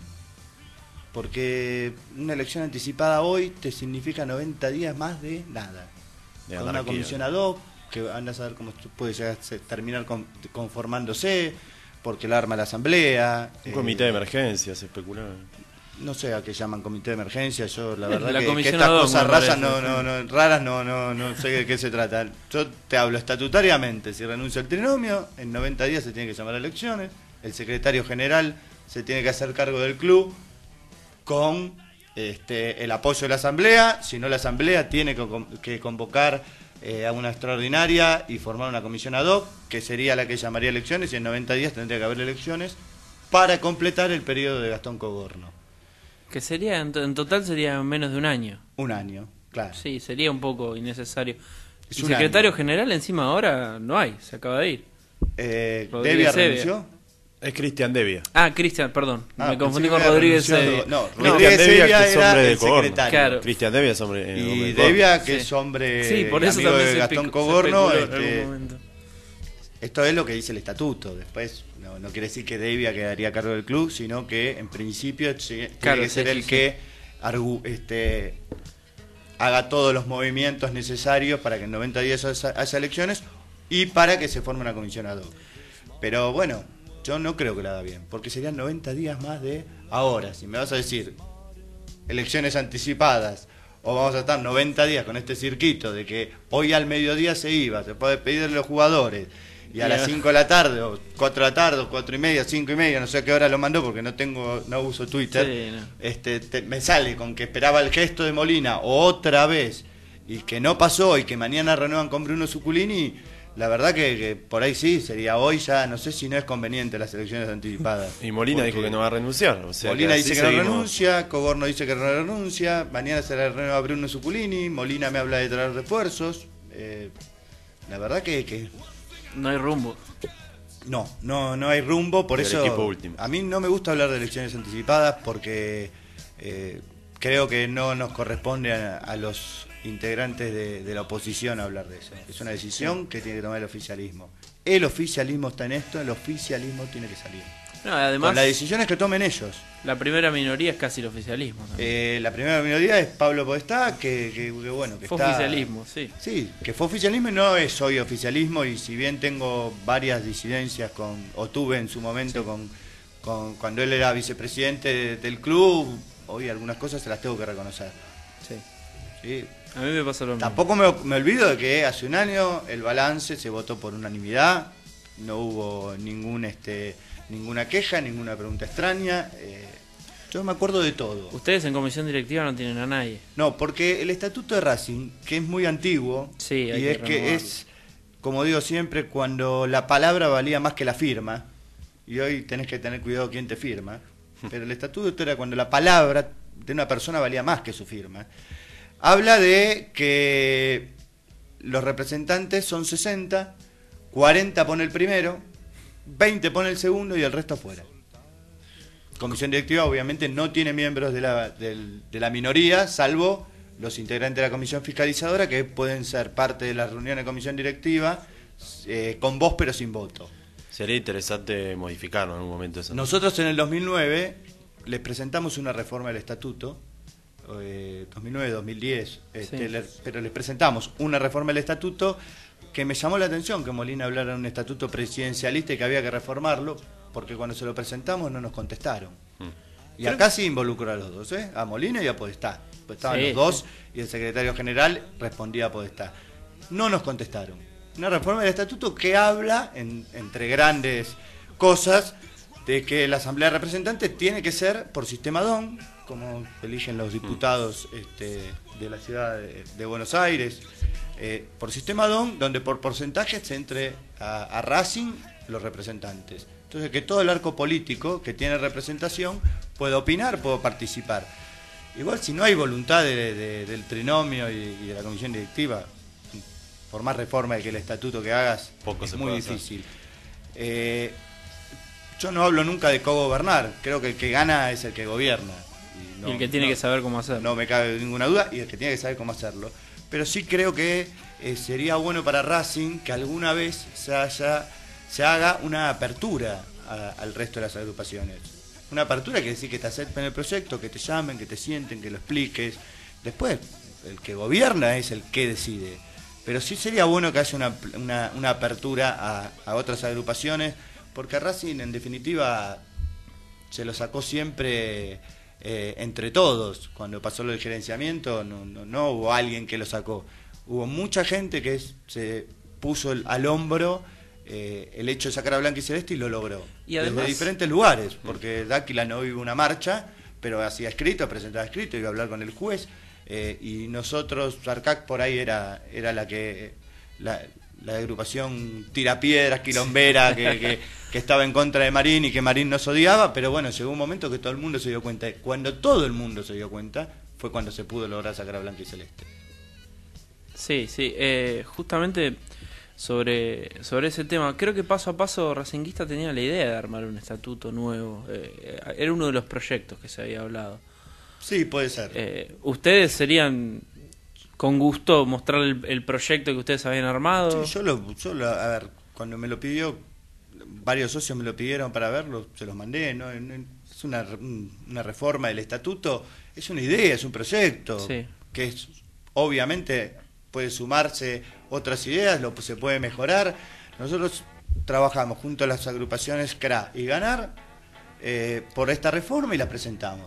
porque una elección anticipada hoy te significa noventa días más de nada. De Con una anarquía. comisión ad hoc, que van a saber cómo puede llegar a terminar con, conformándose, porque la arma la asamblea. Un eh, comité de emergencia, se especulaba. No sé a qué llaman comité de emergencia, yo la verdad La que, que comisión estas ad hoc, cosas me raras parece. no, no, no, raras no, no, no sé de qué se trata. Yo te hablo estatutariamente, si renuncia el trinomio, en noventa días se tiene que llamar a elecciones, el secretario general se tiene que hacer cargo del club con este, el apoyo de la asamblea, si no la asamblea tiene que, que convocar eh, a una extraordinaria y formar una comisión ad hoc, que sería la que llamaría elecciones, y en noventa días tendría que haber elecciones para completar el periodo de Gastón Cogorno. Que sería, en, to- en total sería menos de un año. Un año, claro. Sí, sería un poco innecesario. Es Y un secretario año. general encima ahora no hay, se acaba de ir. Eh, Rodríguez ¿Devia Evia. renunció? Es Cristian Devia. Ah, Cristian, perdón, Ah, me confundí pensé con que había Rodríguez renunciado. Evia. No, Cristian Rodríguez Devia, Evia que es era hombre de el Cogorno. secretario. Claro. Cristian Devia es hombre, eh, hombre Y de Cogorno. Devia, que Sí. es hombre Sí, por eso amigo también de se Gastón especu- se Cogorno. especuló en este, algún momento. Esto es lo que dice el estatuto. Después, no, no quiere decir que Devia quedaría a cargo del club, sino que en principio sí, tiene Claro, que sí, ser sí, el sí. que argu- este, haga todos los movimientos necesarios para que en noventa días haya, haya elecciones y para que se forme una comisión ad hoc. Pero bueno, yo no creo que la haga bien, porque serían noventa días más de ahora. Si me vas a decir elecciones anticipadas, o vamos a estar noventa días con este circuito de que hoy al mediodía se iba, se puede pedir a los jugadores, y a Y las a- cinco de la tarde, o cuatro de la tarde, o cuatro y media, cinco y media, no sé a qué hora lo mandó porque no tengo, no uso Twitter, Sí, no. este, te- me sale con que esperaba el gesto de Molina otra vez, y que no pasó, y que mañana renuevan con Bruno Zuculini. La verdad que, que por ahí sí, sería hoy ya, no sé si no es conveniente las elecciones anticipadas. Y Molina Porque dijo que no va a renunciar. O sea, Molina así dice que no seguimos. renuncia, Cogorno dice que no renuncia, mañana se le renueva a Bruno Zuculini, Molina me habla de traer refuerzos. Eh, la verdad que, que No hay rumbo. no, no, no hay rumbo, por Y el eso equipo último. a mí no me gusta hablar de elecciones anticipadas porque eh, creo que no nos corresponde a, a los integrantes de, de la oposición hablar de eso. Es una decisión que tiene que tomar el oficialismo. El oficialismo está en esto, el oficialismo tiene que salir. No, además, Con las decisiones que tomen ellos. la primera minoría es casi el oficialismo. también. Eh, la primera minoría es Pablo Podestá, que, que, que bueno, que Fue está... oficialismo, sí. Sí, que fue oficialismo y no es hoy oficialismo, y si bien tengo varias disidencias con, o tuve en su momento con, con cuando él era vicepresidente de- del club, hoy algunas cosas se las tengo que reconocer. Sí. Sí. A mí me pasa lo mismo. Tampoco me, me olvido de que hace un año el balance se votó por unanimidad, no hubo ningún este ninguna queja, ninguna pregunta extraña. eh, yo me acuerdo de todo. Ustedes en comisión directiva no tienen a nadie. No, porque el estatuto de Racing, que es muy antiguo, Sí, hay y que es que renovarlo. es, como digo siempre, cuando la palabra valía más que la firma, y hoy tenés que tener cuidado quién te firma, pero el estatuto era cuando la palabra de una persona valía más que su firma. Habla de que los representantes son sesenta, cuarenta pone el primero, veinte pone el segundo y el resto afuera. Comisión directiva obviamente no tiene miembros de la, del- de la minoría, salvo los integrantes de la comisión fiscalizadora, que pueden ser parte de la reunión de comisión directiva eh, con voz pero sin voto. Sería interesante modificarlo en algún momento eso. Nosotros en el dos mil nueve les presentamos una reforma del estatuto, eh, dos mil nueve dos mil diez, este, Sí. le- pero les presentamos una reforma del estatuto que me llamó la atención que Molina hablara de un estatuto presidencialista y que había que reformarlo, porque cuando se lo presentamos no nos contestaron. Y acá sí involucró a los dos, ¿eh? A Molina y a Podestá. Pues estaban Sí, los dos y el secretario general respondía a Podestá. No nos contestaron. Una reforma del estatuto que habla, en- entre grandes cosas, de que la Asamblea de Representantes tiene que ser por sistema D O N, como eligen los diputados este, de la ciudad de, de Buenos Aires, eh, por sistema D O N, donde por porcentaje se entre a, a Racing los representantes. Entonces, que todo el arco político que tiene representación pueda opinar, pueda participar. Igual, si no hay voluntad de- de- del trinomio y, y de la comisión directiva, por más reforma que el estatuto que hagas, Poco es se muy puede hacer. difícil. Eh, yo no hablo nunca de cogobernar, creo que el que gana es el que gobierna. Y, no, y el que tiene no, que saber cómo hacerlo. No me cabe ninguna duda, y el que tiene que saber cómo hacerlo. Pero sí creo que eh, sería bueno para Racing que alguna vez se, haya, se haga una apertura a, al resto de las agrupaciones. Una apertura que decir que te acepten el proyecto, que te llamen, que te sienten, que lo expliques. Después, el que gobierna es el que decide. Pero sí sería bueno que haya una, una, una apertura a, a otras agrupaciones, porque Racing en definitiva se lo sacó siempre eh, entre todos. Cuando pasó lo del gerenciamiento no, no, no hubo alguien que lo sacó. Hubo mucha gente que es, se puso el, al hombro eh, el hecho de sacar a Blanca y Celeste y lo logró. Y además, desde diferentes lugares, porque Dáquila no iba una marcha, pero hacía escrito, presentaba escrito, iba a hablar con el juez. Eh, y nosotros, Sarcac por ahí era, era la que... La, la agrupación tirapiedras, quilombera, que, que, que estaba en contra de Marín y que Marín nos odiaba, pero bueno, llegó un momento que todo el mundo se dio cuenta. Cuando todo el mundo se dio cuenta, fue cuando se pudo lograr sacar a Blanca y Celeste. Sí, sí, eh, justamente sobre, sobre ese tema, creo que paso a paso Racinguista tenía la idea de armar un estatuto nuevo, eh, era uno de los proyectos que se había hablado. Sí, puede ser. Eh, ¿Ustedes serían... con gusto mostrar el, el proyecto que ustedes habían armado? Sí, yo lo, yo lo, a ver, cuando me lo pidió, varios socios me lo pidieron para verlo, se los mandé, ¿no? Es una, una reforma del estatuto, es una idea, es un proyecto, sí. que es, obviamente puede sumarse otras ideas, lo se puede mejorar. Nosotros trabajamos junto a las agrupaciones C R A y Ganar eh, por esta reforma y la presentamos.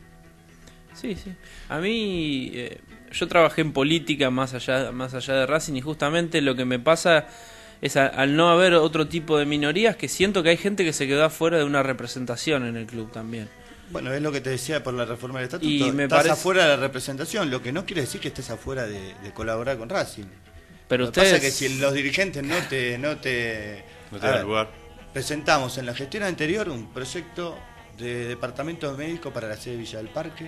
Sí, sí. A mí... Eh... Yo trabajé en política más allá más allá de Racing y justamente lo que me pasa es a, al no haber otro tipo de minorías que siento que hay gente que se quedó afuera de una representación en el club también. Bueno, es lo que te decía por la reforma del estatuto. Y me estás parece... afuera de la representación, lo que no quiere decir que estés afuera de, de colaborar con Racing. Pero lo ustedes... que pasa es que si los dirigentes no te... No te, no te da lugar. Presentamos en la gestión anterior un proyecto de departamento médico para la sede de Villa del Parque.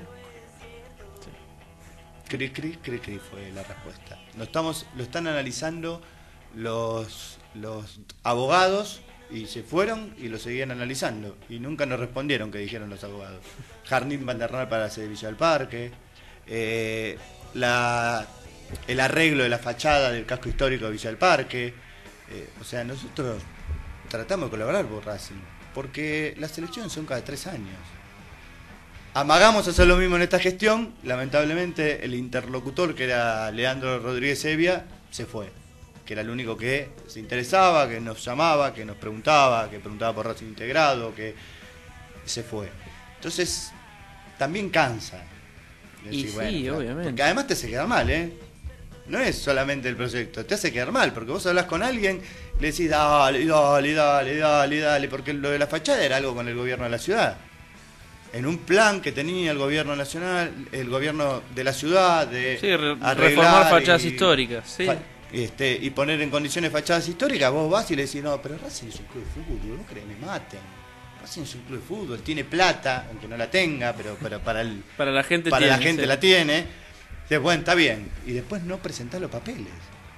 Cri, cri, cri, cri fue la respuesta. Lo, estamos, lo están analizando los, los abogados y se fueron y lo seguían analizando. Y nunca nos respondieron qué dijeron los abogados. Jardín Vandernal para la sede de Villa del Parque, eh, la, el arreglo de la fachada del casco histórico de Villa del Parque. Eh, o sea, nosotros tratamos de colaborar por Racing, porque las elecciones son cada tres años. Amagamos hacer lo mismo en esta gestión, lamentablemente el interlocutor, que era Leandro Rodríguez Evia, se fue, que era el único que se interesaba, que nos llamaba, que nos preguntaba, que preguntaba por Racing Integrado, que se fue. Entonces, también cansa. Y decir, sí, bueno, claro, obviamente. porque además te hace quedar mal, ¿eh? No es solamente el proyecto, te hace quedar mal, porque vos hablas con alguien, le decís, dale, dale, dale, dale, dale, porque lo de la fachada era algo con el gobierno de la ciudad. En un plan que tenía el gobierno nacional, el gobierno de la ciudad, de sí, re reformar fachadas y, históricas, sí. Fa este, y poner en condiciones fachadas históricas, vos vas y le decís, no, pero Racing es un club de fútbol, vos crees, me maten. Racing es un club de fútbol, tiene plata, aunque no la tenga, pero, pero para el para la gente, para tiene, la gente sí. la tiene. Entonces, bueno, está bien. Y después no presentás los papeles.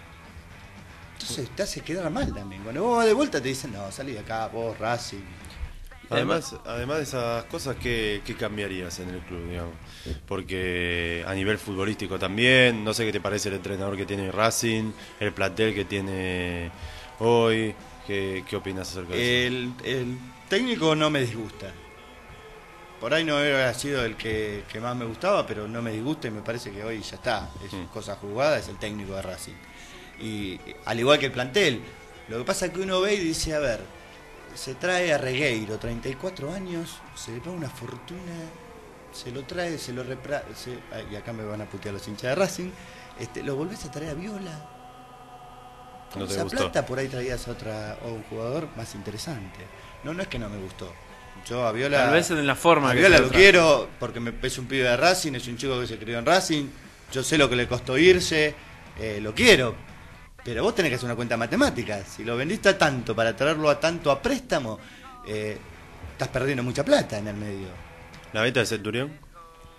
Entonces te hace quedar mal también. Cuando vos vas de vuelta te dicen, no, salí de acá, vos, Racing. Además, además de esas cosas, ¿qué, ¿qué cambiarías en el club, digamos? Porque a nivel futbolístico también, no sé qué te parece el entrenador que tiene Racing, el plantel que tiene hoy, ¿qué, qué opinas acerca de eso? El, el técnico no me disgusta. Por ahí no hubiera sido el que, que más me gustaba, pero no me disgusta y me parece que hoy ya está. Es mm. cosa jugada, es el técnico de Racing. Y al igual que el plantel, lo que pasa es que uno ve y dice, a ver, se trae a Regueiro, treinta y cuatro años, se le paga una fortuna, se lo trae, se lo repra... Se, y acá me van a putear los hinchas de Racing, este, lo volvés a traer a Viola. Con ¿No te esa gustó? plata por ahí traías a otra, o un jugador más interesante. No, no es que no me gustó. Yo a Viola... Tal vez en la forma a que Viola se lo trae. quiero porque me, es un pibe de Racing, es un chico que se crió en Racing, yo sé lo que le costó irse, eh, lo quiero. Pero vos tenés que hacer una cuenta matemática. Si lo vendiste a tanto para traerlo a tanto a préstamo, eh, estás perdiendo mucha plata en el medio. ¿La venta de Centurión?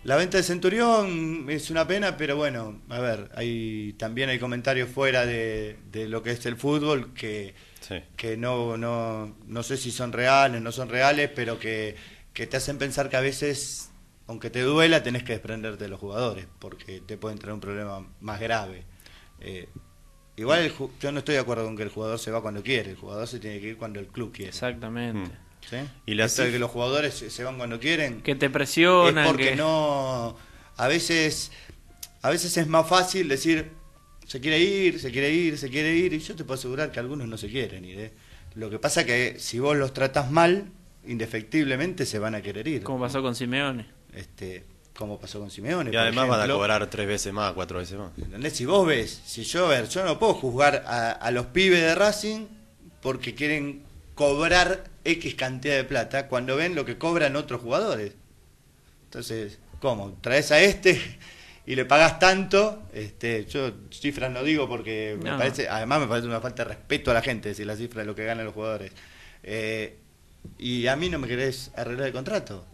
La venta de Centurión es una pena, pero bueno, a ver, hay también hay comentarios fuera de, de lo que es el fútbol que, sí. que no, no, no sé si son reales, no son reales, pero que, que te hacen pensar que a veces, aunque te duela, tenés que desprenderte de los jugadores, porque te puede entrar un problema más grave. Eh, igual el, yo no estoy de acuerdo con que el jugador se va cuando quiere, el jugador se tiene que ir cuando el club quiere. Exactamente. Mm. ¿Sí? Y la Esto de que los jugadores se, se van cuando quieren, que te presionan, es porque que... no, a veces, a veces es más fácil decir se quiere ir, se quiere ir, se quiere ir, y yo te puedo asegurar que algunos no se quieren ir, ¿eh? Lo que pasa que si vos los tratás mal, indefectiblemente se van a querer ir. Como pasó con Simeone. Este, como pasó con Simeone. Y además ejemplo, van a cobrar tres veces más, cuatro veces más. ¿Entendés? Si vos ves, si yo, a ver, yo no puedo juzgar a, a los pibes de Racing porque quieren cobrar X cantidad de plata cuando ven lo que cobran otros jugadores. Entonces, ¿cómo? Traes a este y le pagas tanto, este, yo cifras no digo porque me no. parece, además me parece una falta de respeto a la gente decir la cifra de lo que ganan los jugadores. Eh, y a mí no me querés arreglar el contrato.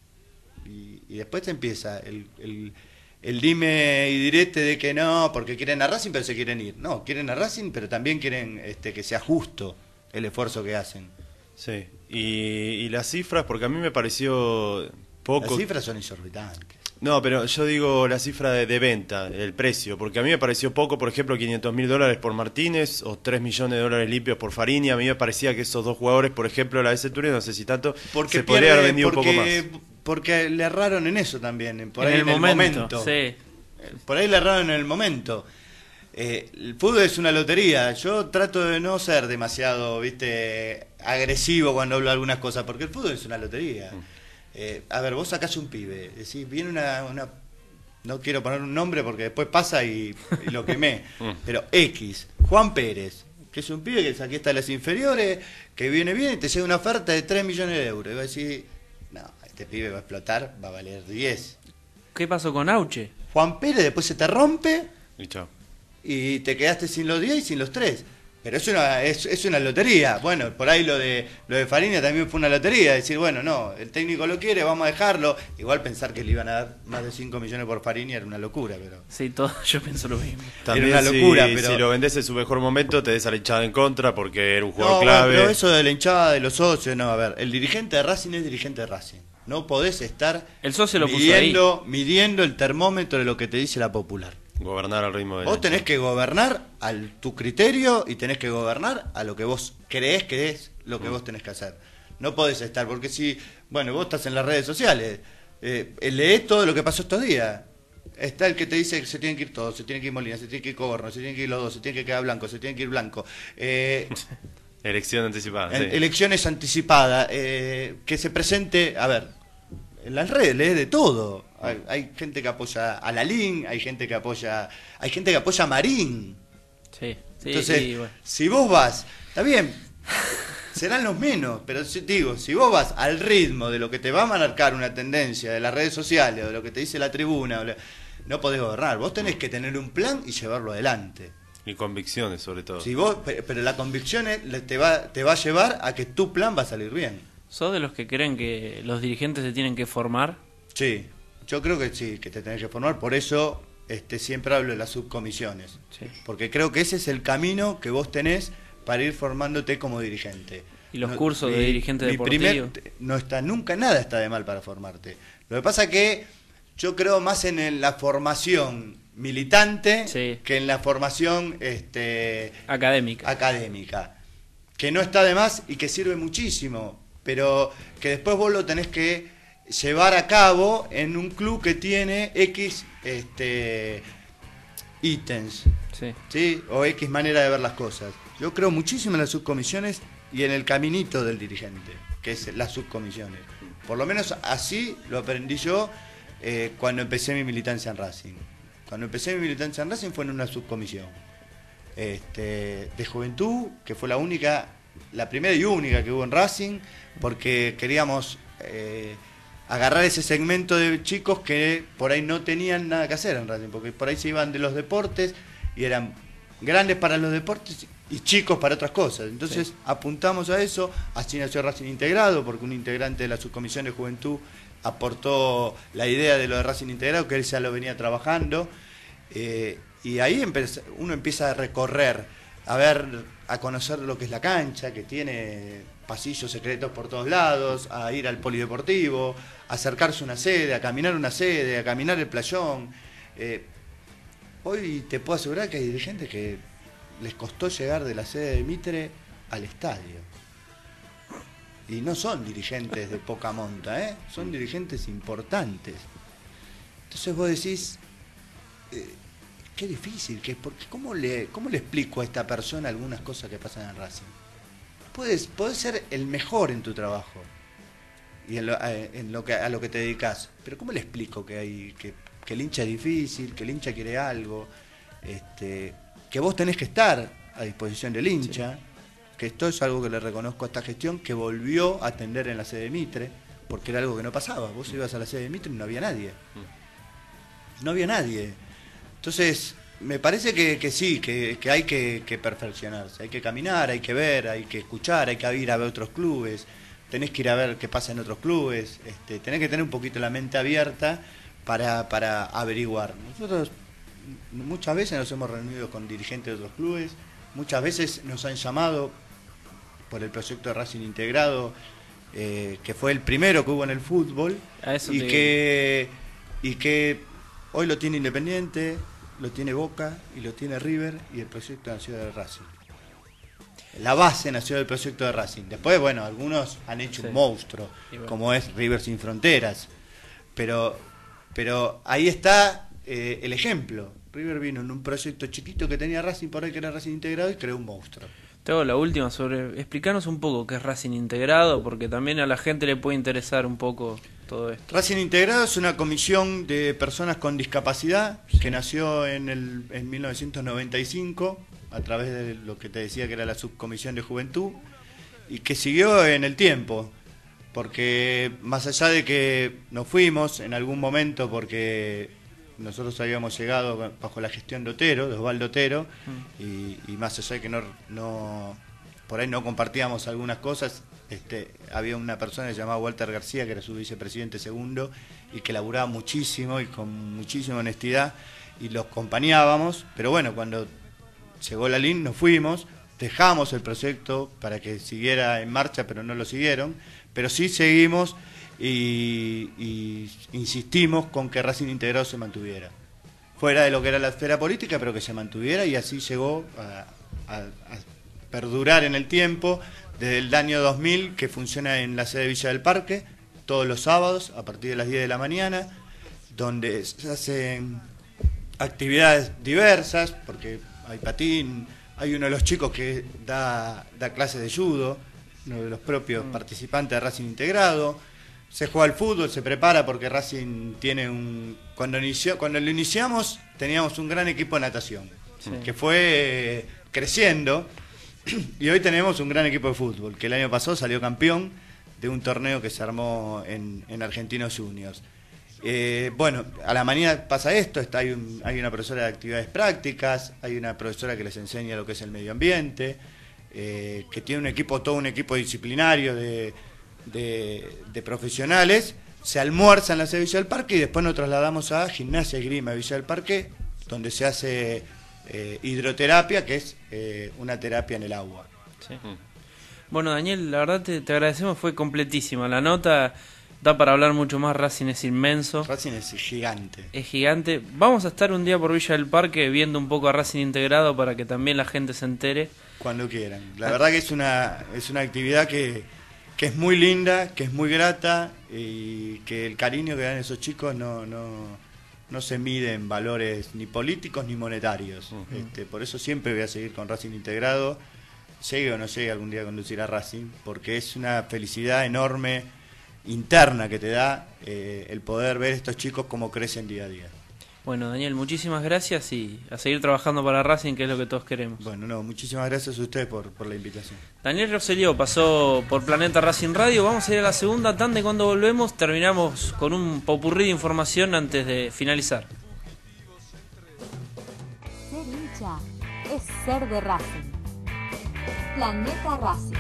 Y, y después te empieza el, el, el dime y direte de que no, porque quieren a Racing pero se quieren ir. No, quieren a Racing pero también quieren este, que sea justo el esfuerzo que hacen. Sí, y, y las cifras, porque a mí me pareció poco... Las cifras son exorbitantes. No, pero yo digo la cifra de, de venta, el precio, porque a mí me pareció poco, por ejemplo, quinientos mil dólares por Martínez o tres millones de dólares limpios por Farini. A mí me parecía que esos dos jugadores, por ejemplo, la de Centurión, no sé si tanto, porque se pierde, podría haber vendido porque, un poco más. Porque le erraron en eso también, por en ahí el en el momento, momento. Sí. Por ahí le erraron en el momento. Eh, el fútbol es una lotería. Yo trato de no ser demasiado, viste, agresivo cuando hablo de algunas cosas, porque el fútbol es una lotería. Eh, a ver, vos sacás un pibe, decís, viene una, una no quiero poner un nombre porque después pasa y, y lo quemé, pero X, Juan Pérez, que es un pibe que aquí está en las inferiores, que viene bien y te llega una oferta de tres millones de euros. Y vas a decir, no, este pibe va a explotar, va a valer diez. ¿Qué pasó con Auche? Juan Pérez después se te rompe Y chao. y te quedaste sin los diez y sin los tres. Pero es una es, es una lotería. Bueno, por ahí lo de lo de Farina también fue una lotería. Decir, bueno, no, el técnico lo quiere, vamos a dejarlo. Igual pensar que le iban a dar más de cinco millones por Farina era una locura. Pero Sí, todo, yo pienso lo mismo. También era una si, locura, pero... si lo vendés en su mejor momento, te des a la hinchada en contra porque era un jugador no, clave. bueno, pero eso de la hinchada, de los socios, no, a ver, el dirigente de Racing es dirigente de Racing. No podés estar El socio lo puso midiendo, midiendo el termómetro de lo que te dice la popular. Gobernar al ritmo de Vos tenés que gobernar a tu criterio y tenés que gobernar a lo que vos creés que es lo que vos tenés que hacer. No podés estar, porque si, bueno, vos estás en las redes sociales, eh, leés todo lo que pasó estos días. Está el que te dice que se tienen que ir todos, se tiene que ir Molina, se tiene que ir Coborno, se tienen que ir los dos, se tiene que quedar Blanco, se tiene que ir Blanco. Eh, Elección anticipada. en, Sí. Elecciones anticipadas, eh, que se presente, a ver, en las redes lees de todo. Hay, hay gente que apoya a Lalín, hay gente que apoya, hay gente que apoya a Marín. Sí, sí. Entonces, y bueno. si vos vas, está bien, serán los menos, pero si, digo, si vos vas al ritmo de lo que te va a marcar una tendencia de las redes sociales o de lo que te dice la tribuna, o la- no podés gobernar. Vos tenés que tener un plan y llevarlo adelante. Y convicciones, sobre todo. Si vos, pero, pero la convicción es- le- te va, te va a llevar a que tu plan va a salir bien. ¿Sos de los que creen que los dirigentes se tienen que formar? Sí, yo creo que sí, que te tenés que formar, por eso este, siempre hablo de las subcomisiones, Sí. porque creo que ese es el camino que vos tenés para ir formándote como dirigente. ¿Y los cursos de dirigente mi deportivo? primer- no está, nunca nada está de mal para formarte. Lo que pasa que yo creo más en el- la formación militante Sí. que en la formación este, Académica. académica, que no está de más y que sirve muchísimo, pero que después vos lo tenés que llevar a cabo en un club que tiene X este, ítems, Sí. ¿sí? O X manera de ver las cosas. Yo creo muchísimo en las subcomisiones y en el caminito del dirigente, que es las subcomisiones. Por lo menos así lo aprendí yo eh, cuando empecé mi militancia en Racing. Cuando empecé mi militancia en Racing fue en una subcomisión este, de juventud, que fue la única, la primera y única que hubo en Racing, porque queríamos eh, agarrar ese segmento de chicos que por ahí no tenían nada que hacer en Racing, porque por ahí se iban de los deportes y eran grandes para los deportes y chicos para otras cosas. Entonces sí. apuntamos a eso, así nació Racing Integrado, porque un integrante de la subcomisión de juventud aportó la idea de lo de Racing Integrado, que él ya lo venía trabajando, eh, y ahí empe- uno empieza a recorrer, a ver, a conocer lo que es la cancha, que tiene pasillos secretos por todos lados, a ir al polideportivo, a acercarse a una sede, a caminar una sede, a caminar el playón. Eh, hoy te puedo asegurar que hay dirigentes que les costó llegar de la sede de Mitre al estadio. Y no son dirigentes de poca monta, ¿eh? Son dirigentes importantes. Entonces vos decís, eh, qué difícil que es, porque ¿cómo le, cómo le explico a esta persona algunas cosas que pasan en Racing? Puedes, podés ser el mejor en tu trabajo y en lo, en lo que, a lo que te dedicas, pero ¿cómo le explico que hay que, que el hincha es difícil, que el hincha quiere algo, este, que vos tenés que estar a disposición del hincha? Sí. Que esto es algo que le reconozco a esta gestión, que volvió a atender en la sede de Mitre, porque era algo que no pasaba. Vos ibas a la sede de Mitre y no había nadie. No había nadie. Entonces, me parece que, que sí, que, que hay que, que perfeccionarse. Hay que caminar, hay que ver, hay que escuchar, hay que ir a ver otros clubes. Tenés que ir a ver qué pasa en otros clubes. Este, tenés que tener un poquito la mente abierta para, para averiguar. Nosotros muchas veces nos hemos reunido con dirigentes de otros clubes, muchas veces nos han llamado por el proyecto de Racing Integrado, eh, que fue el primero que hubo en el fútbol, y que, y que hoy lo tiene Independiente, lo tiene Boca y lo tiene River, y el proyecto nació de Racing. La base nació del proyecto de Racing. Después, bueno, algunos han hecho sí. un monstruo, bueno. como es River Sin Fronteras, pero, pero ahí está eh, el ejemplo. River vino en un proyecto chiquito que tenía Racing, por ahí que era Racing Integrado, y creó un monstruo. Te hago la última sobre... Explícanos un poco qué es Racing Integrado, porque también a la gente le puede interesar un poco todo esto. Racing Integrado es una comisión de personas con discapacidad sí. que nació en, el, en mil novecientos noventa y cinco a través de lo que te decía que era la subcomisión de juventud, y que siguió en el tiempo, porque más allá de que nos fuimos en algún momento, porque nosotros habíamos llegado bajo la gestión de Otero, de Osvaldo Otero, mm. y, y más allá de que no, no por ahí no compartíamos algunas cosas, este, había una persona llamada Walter García, que era su vicepresidente segundo, y que laburaba muchísimo y con muchísima honestidad, y los acompañábamos, pero bueno, cuando llegó la L I N nos fuimos, dejamos el proyecto para que siguiera en marcha, pero no lo siguieron, pero sí seguimos y, y insistimos con que Racing Integrado se mantuviera, fuera de lo que era la esfera política, pero que se mantuviera, y así llegó a, a, a perdurar en el tiempo, desde el año dos mil, que funciona en la sede de Villa del Parque, todos los sábados, a partir de las diez de la mañana, donde se hacen actividades diversas, porque hay patín, hay uno de los chicos que da, da clases de judo, uno de los propios mm. participantes de Racing Integrado. Se juega al fútbol, se prepara, porque Racing tiene un... Cuando inició, cuando lo iniciamos teníamos un gran equipo de natación, sí. que fue eh, creciendo, y hoy tenemos un gran equipo de fútbol, que el año pasado salió campeón de un torneo que se armó en, en Argentinos Juniors. Eh, bueno, a la mañana pasa esto, está, hay, un, hay una profesora de actividades prácticas, hay una profesora que les enseña lo que es el medio ambiente, eh, que tiene un equipo, todo un equipo disciplinario de, de, de profesionales. Se almuerza en la sede de Villa del Parque y después nos trasladamos a Gimnasia y Grima de Villa del Parque, donde se hace eh, hidroterapia, que es eh, una terapia en el agua. Sí. Bueno, Daniel, la verdad te, te agradecemos, fue completísima la nota. Da para hablar mucho más, Racing es inmenso. Racing es gigante. Es gigante. Vamos a estar un día por Villa del Parque viendo un poco a Racing Integrado para que también la gente se entere. Cuando quieran. La ah. verdad que es una, es una actividad que, que es muy linda, que es muy grata, y que el cariño que dan esos chicos no, no, no se mide en valores ni políticos ni monetarios. Uh-huh. Este, por eso siempre voy a seguir con Racing Integrado, llegue o no llegue algún día a conducir a Racing, porque es una felicidad enorme interna que te da eh, el poder ver estos chicos cómo crecen día a día. Bueno, Daniel, muchísimas gracias y a seguir trabajando para Racing, que es lo que todos queremos. Bueno, no, muchísimas gracias a ustedes por, por la invitación. Daniel Rosselló pasó por Planeta Racing Radio. Vamos a ir a la segunda tanda y cuando volvemos terminamos con un popurrí de información antes de finalizar. Ser hincha es ser de Racing. Planeta Racing.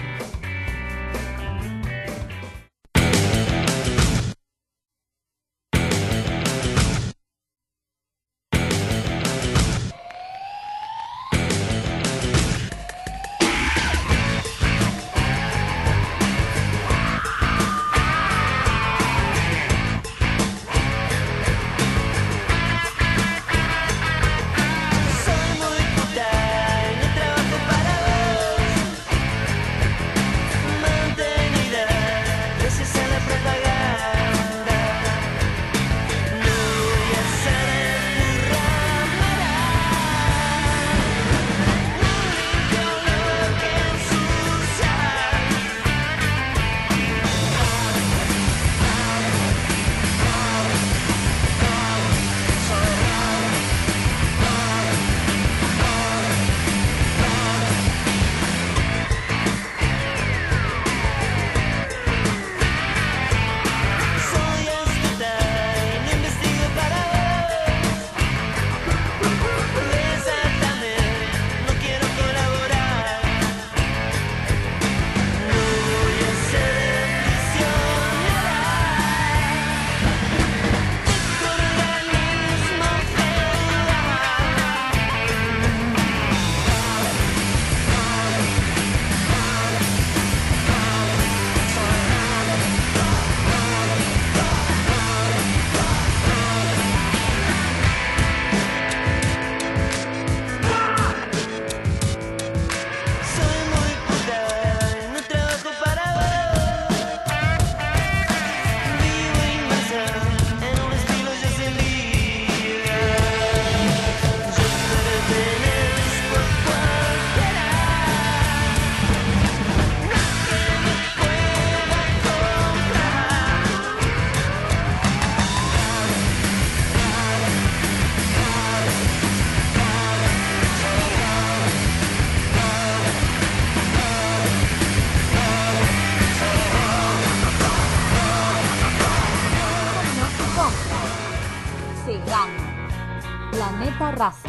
Planeta Racing.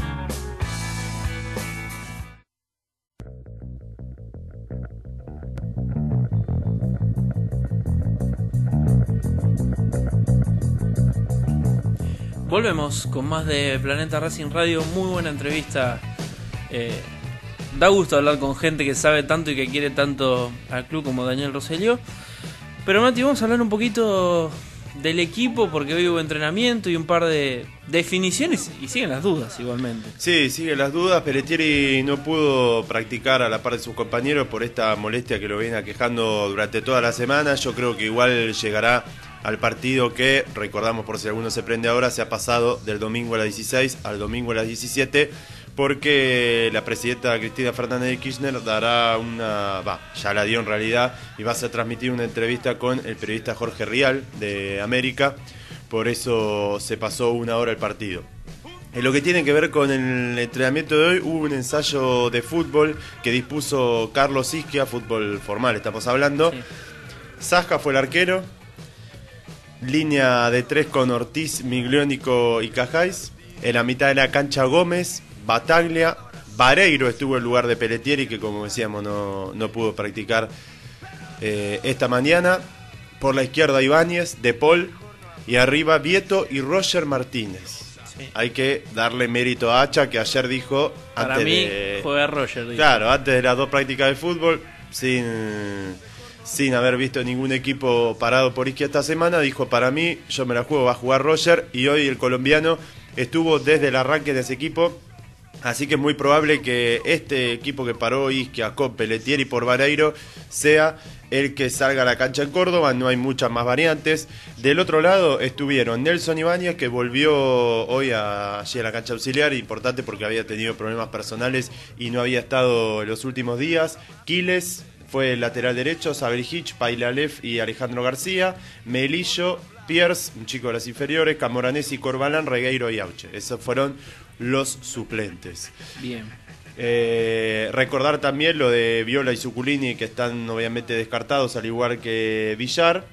Volvemos con más de Planeta Racing Radio. Muy buena entrevista. Eh, da gusto hablar con gente que sabe tanto y que quiere tanto al club como Daniel Rosselló. Pero Mati, vamos a hablar un poquito del equipo, porque hoy hubo entrenamiento y un par de definiciones y siguen las dudas igualmente. Sí, siguen las dudas. Pelletieri no pudo practicar a la par de sus compañeros por esta molestia que lo viene aquejando durante toda la semana. Yo creo que igual llegará al partido que, recordamos por si alguno se prende ahora, se ha pasado del domingo a las dieciséis al domingo a las diecisiete, porque la presidenta Cristina Fernández de Kirchner dará una, va, ya la dio en realidad, y va a ser transmitir una entrevista con el periodista Jorge Rial de América. Por eso se pasó una hora el partido. En lo que tiene que ver con el entrenamiento de hoy, hubo un ensayo de fútbol que dispuso Carlos Isquia, fútbol formal estamos hablando. Sí. Zasca fue el arquero, línea de tres con Ortiz, Migliónico y Cajáis. En la mitad de la cancha Gómez, Bataglia, Vareiro estuvo en lugar de Pelletieri, que como decíamos no, no pudo practicar eh, esta mañana. Por la izquierda Ibáñez, De Paul, y arriba Vieto y Roger Martínez. Sí. Hay que darle mérito a Hacha, que ayer dijo... Para antes mí de, juega Roger. Dijo. Claro, antes de las dos prácticas de fútbol, sin, sin haber visto ningún equipo parado por Isquia esta semana, dijo: para mí, yo me la juego, va a jugar Roger. Y hoy el colombiano estuvo desde el arranque de ese equipo. Así que es muy probable que este equipo que paró Isquia con Pelletieri por Vareiro sea el que salga a la cancha en Córdoba. No hay muchas más variantes. Del otro lado estuvieron Nelson Ibáñez, que volvió hoy a, allí a la cancha auxiliar, importante porque había tenido problemas personales y no había estado en los últimos días. Quiles fue el lateral derecho, Sabrihich, Pailalev y Alejandro García, Melillo, Pierce, un chico de las inferiores, Camoranesi, Corbalán, Regueiro y Auche. Esos fueron los suplentes. Bien. Eh, recordar también lo de Viola y Zuculini, que están obviamente descartados, al igual que Villar.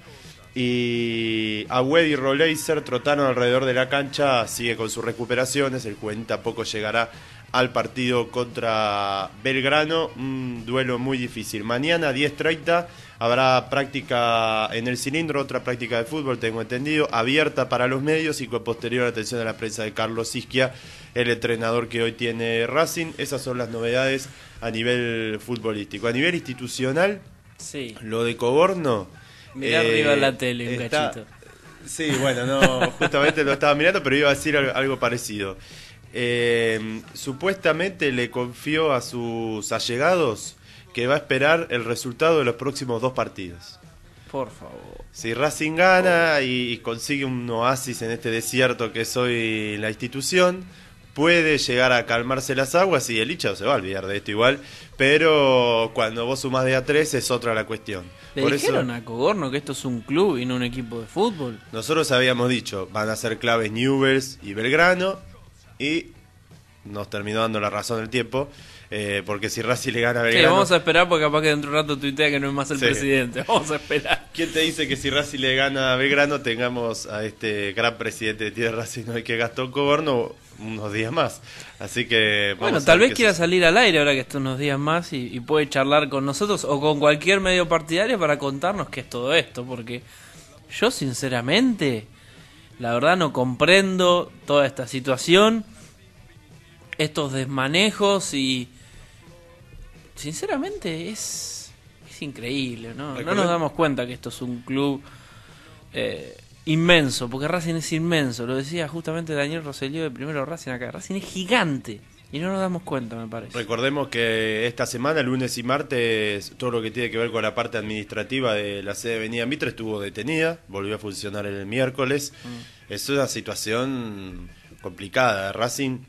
Y Agüed y Roleiser trotaron alrededor de la cancha, sigue con sus recuperaciones. El juvenil tampoco llegará al partido contra Belgrano, un duelo muy difícil. Mañana diez treinta habrá práctica en el cilindro, otra práctica de fútbol, tengo entendido, abierta para los medios y con posterior atención a la prensa de Carlos Isquia, el entrenador que hoy tiene Racing. Esas son las novedades a nivel futbolístico. A nivel institucional, sí. Lo de Coborno... Mirá eh, arriba la tele, un está, cachito. Sí, bueno, no, justamente lo estaba mirando, pero iba a decir algo, algo parecido. Eh, supuestamente le confió a sus allegados que va a esperar el resultado de los próximos dos partidos. Por favor. Si Racing gana y, y consigue un oasis en este desierto que es hoy la institución, puede llegar a calmarse las aguas y el hincha se va a olvidar de esto igual, pero cuando vos sumás de a tres es otra la cuestión. Le Por dijeron eso, a Coborno que esto es un club y no un equipo de fútbol. Nosotros habíamos dicho, van a ser claves Newell's y Belgrano, y nos terminó dando la razón el tiempo, eh, porque si Racing le gana a Belgrano... Sí, vamos a esperar porque capaz que dentro de un rato tuitea que no es más el sí. presidente. Vamos a esperar. ¿Quién te dice que si Racing le gana a Belgrano tengamos a este gran presidente de Tierra Racing, ¿no? que Gastón Coborno unos días más? Así que... Vamos bueno, a tal ver vez quiera sucede. salir al aire ahora que esté unos días más y, y puede charlar con nosotros o con cualquier medio partidario para contarnos qué es todo esto, porque yo sinceramente, la verdad no comprendo toda esta situación, estos desmanejos y sinceramente es, es increíble, ¿no? No nos damos cuenta que esto es un club eh, inmenso, porque Racing es inmenso, lo decía justamente Daniel Rosselló de Primero Racing acá, Racing es gigante y no nos damos cuenta, me parece. Recordemos que esta semana, lunes y martes, todo lo que tiene que ver con la parte administrativa de la sede de Avenida Mitre estuvo detenida, volvió a funcionar el miércoles. Mm. Es una situación complicada, Racing.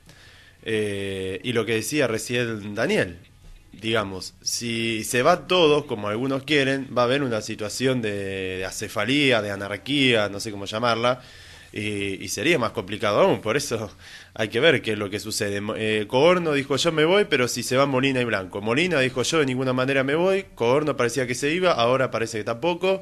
Eh, y lo que decía recién Daniel, digamos, si se va todo como algunos quieren, va a haber una situación de, de acefalía, de anarquía, no sé cómo llamarla, y, y sería más complicado aún. Por eso hay que ver qué es lo que sucede. eh, Coborno dijo yo me voy, pero si se van Molina y Blanco. Molina dijo yo de ninguna manera me voy, Coborno parecía que se iba, ahora parece que tampoco.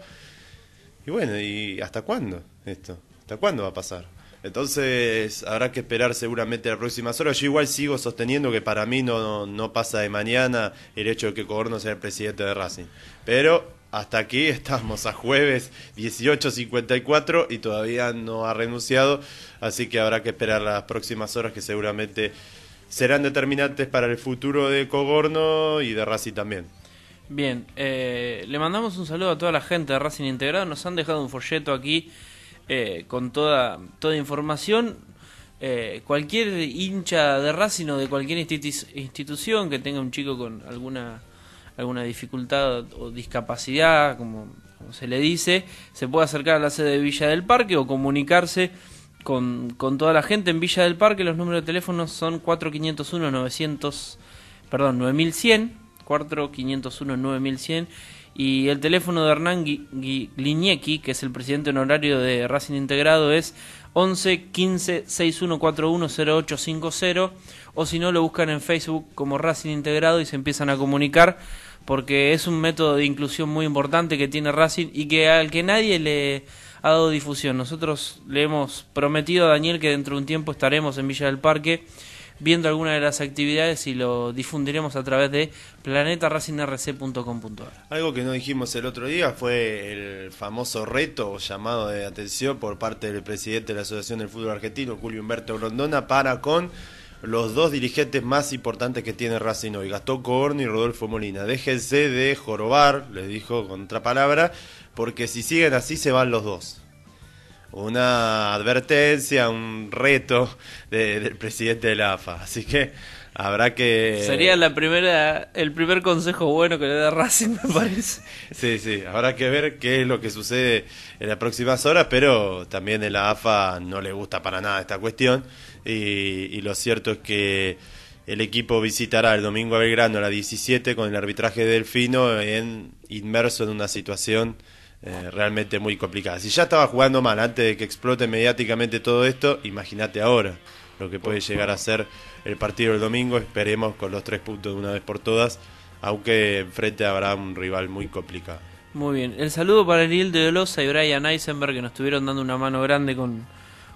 Y bueno, ¿y hasta cuándo esto? ¿Hasta cuándo va a pasar? Entonces habrá que esperar seguramente las próximas horas. Yo igual sigo sosteniendo que para mí no, no pasa de mañana el hecho de que Coborno sea el presidente de Racing. Pero hasta aquí estamos a jueves dieciocho cincuenta y cuatro y todavía no ha renunciado. Así que habrá que esperar las próximas horas que seguramente serán determinantes para el futuro de Coborno y de Racing también. Bien, eh, le mandamos un saludo a toda la gente de Racing Integrado. Nos han dejado un folleto aquí Eh, con toda toda información. Eh, cualquier hincha de Racing o de cualquier institu- institución que tenga un chico con alguna alguna dificultad o discapacidad, como, como se le dice, se puede acercar a la sede de Villa del Parque o comunicarse con, con toda la gente en Villa del Parque. Los números de teléfono son cuatro cinco uno novecientos, perdón, nueve mil cien, cuatro cinco uno nueve mil cien. Y el teléfono de Hernán Gliñecki, que es el presidente honorario de Racing Integrado, es once quince sesenta y uno cuarenta y uno cero ocho cincuenta, o si no lo buscan en Facebook como Racing Integrado y se empiezan a comunicar, porque es un método de inclusión muy importante que tiene Racing y que al que nadie le ha dado difusión. Nosotros le hemos prometido a Daniel que dentro de un tiempo estaremos en Villa del Parque viendo algunas de las actividades y lo difundiremos a través de planeta racing r c punto com punto a r. Algo que no dijimos el otro día fue el famoso reto o llamado de atención por parte del presidente de la Asociación del Fútbol Argentino, Julio Humberto Grondona, para con los dos dirigentes más importantes que tiene Racing hoy, Gastón Coborno y Rodolfo Molina. Déjense de jorobar, les dijo con otra palabra, porque si siguen así se van los dos. Una advertencia, un reto de, del presidente de la A F A. Así que habrá que... Sería la primera, el primer consejo bueno que le da Racing, me parece. Sí, sí, habrá que ver qué es lo que sucede en las próximas horas, pero también en la A F A no le gusta para nada esta cuestión. Y, y lo cierto es que el equipo visitará el domingo a Belgrano a las diecisiete con el arbitraje de Delfino, en, inmerso en una situación Eh, realmente muy complicada. Si ya estaba jugando mal antes de que explote mediáticamente todo esto, imagínate ahora lo que puede llegar a ser el partido del domingo. Esperemos con los tres puntos de una vez por todas, aunque enfrente habrá un rival muy complicado. Muy bien, el saludo para Ariel de Dolosa y Brian Eisenberg, que nos estuvieron dando una mano grande con,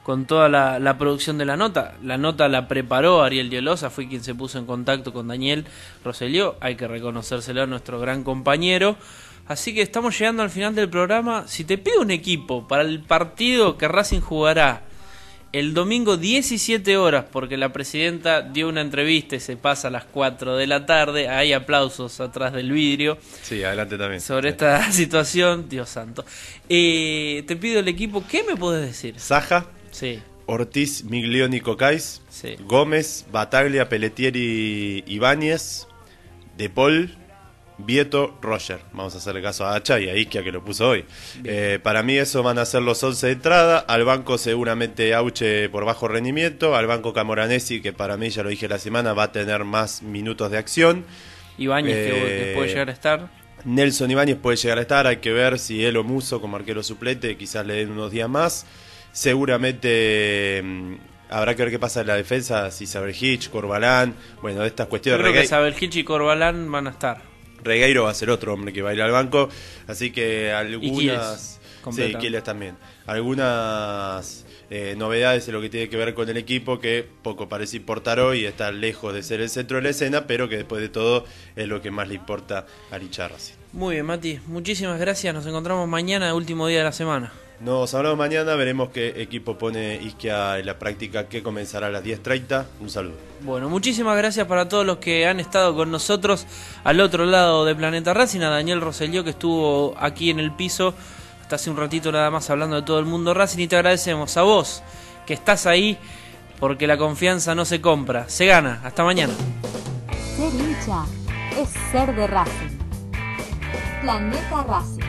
con toda la, la producción de la nota. La nota la preparó Ariel Diolosa, fue quien se puso en contacto con Daniel Rosselló, hay que reconocérselo a nuestro gran compañero. Así que estamos llegando al final del programa. Si te pido un equipo para el partido que Racing jugará el domingo diecisiete horas, porque la presidenta dio una entrevista y se pasa a las cuatro de la tarde, hay aplausos atrás del vidrio. Sí, adelante también. Sobre sí. esta situación, Dios santo. Eh, te pido el equipo, ¿qué me podés decir? Saja, Sí, Ortiz, Miglioni, Cocais, sí. Gómez, Bataglia, Pelletieri, Ibáñez, De Paul, Vieto, Roger. Vamos a hacerle caso a Hacha y a Isquia, que lo puso hoy. Eh, para mí eso van a ser los once de entrada. Al banco seguramente Auche por bajo rendimiento. Al banco Camoranesi, que para mí, ya lo dije la semana, va a tener más minutos de acción. Ibáñez, eh, que, que puede llegar a estar. Nelson Ibáñez puede llegar a estar. Hay que ver si él o Muso como arquero suplente quizás le den unos días más. Seguramente mmm, habrá que ver qué pasa en la defensa, si Saberhich, Corbalán, bueno, de estas cuestiones. Yo creo Reguei... que Saberhich y Corbalán van a estar. Regueiro va a ser otro hombre que va a ir al banco, así que algunas... Sí, Quiles también. Algunas eh, novedades en lo que tiene que ver con el equipo, que poco parece importar hoy, está lejos de ser el centro de la escena, pero que después de todo es lo que más le importa a Richards. Muy bien, Mati, muchísimas gracias, nos encontramos mañana, último día de la semana. Nos hablamos mañana, veremos qué equipo pone Isquia en la práctica, que comenzará a las diez treinta. Un saludo. Bueno, muchísimas gracias para todos los que han estado con nosotros al otro lado de Planeta Racing, a Daniel Rosselló, que estuvo aquí en el piso hasta hace un ratito nada más hablando de todo el mundo Racing, y te agradecemos a vos que estás ahí, porque la confianza no se compra, se gana. Hasta mañana. Ser hincha es ser de Racing. Planeta Racing.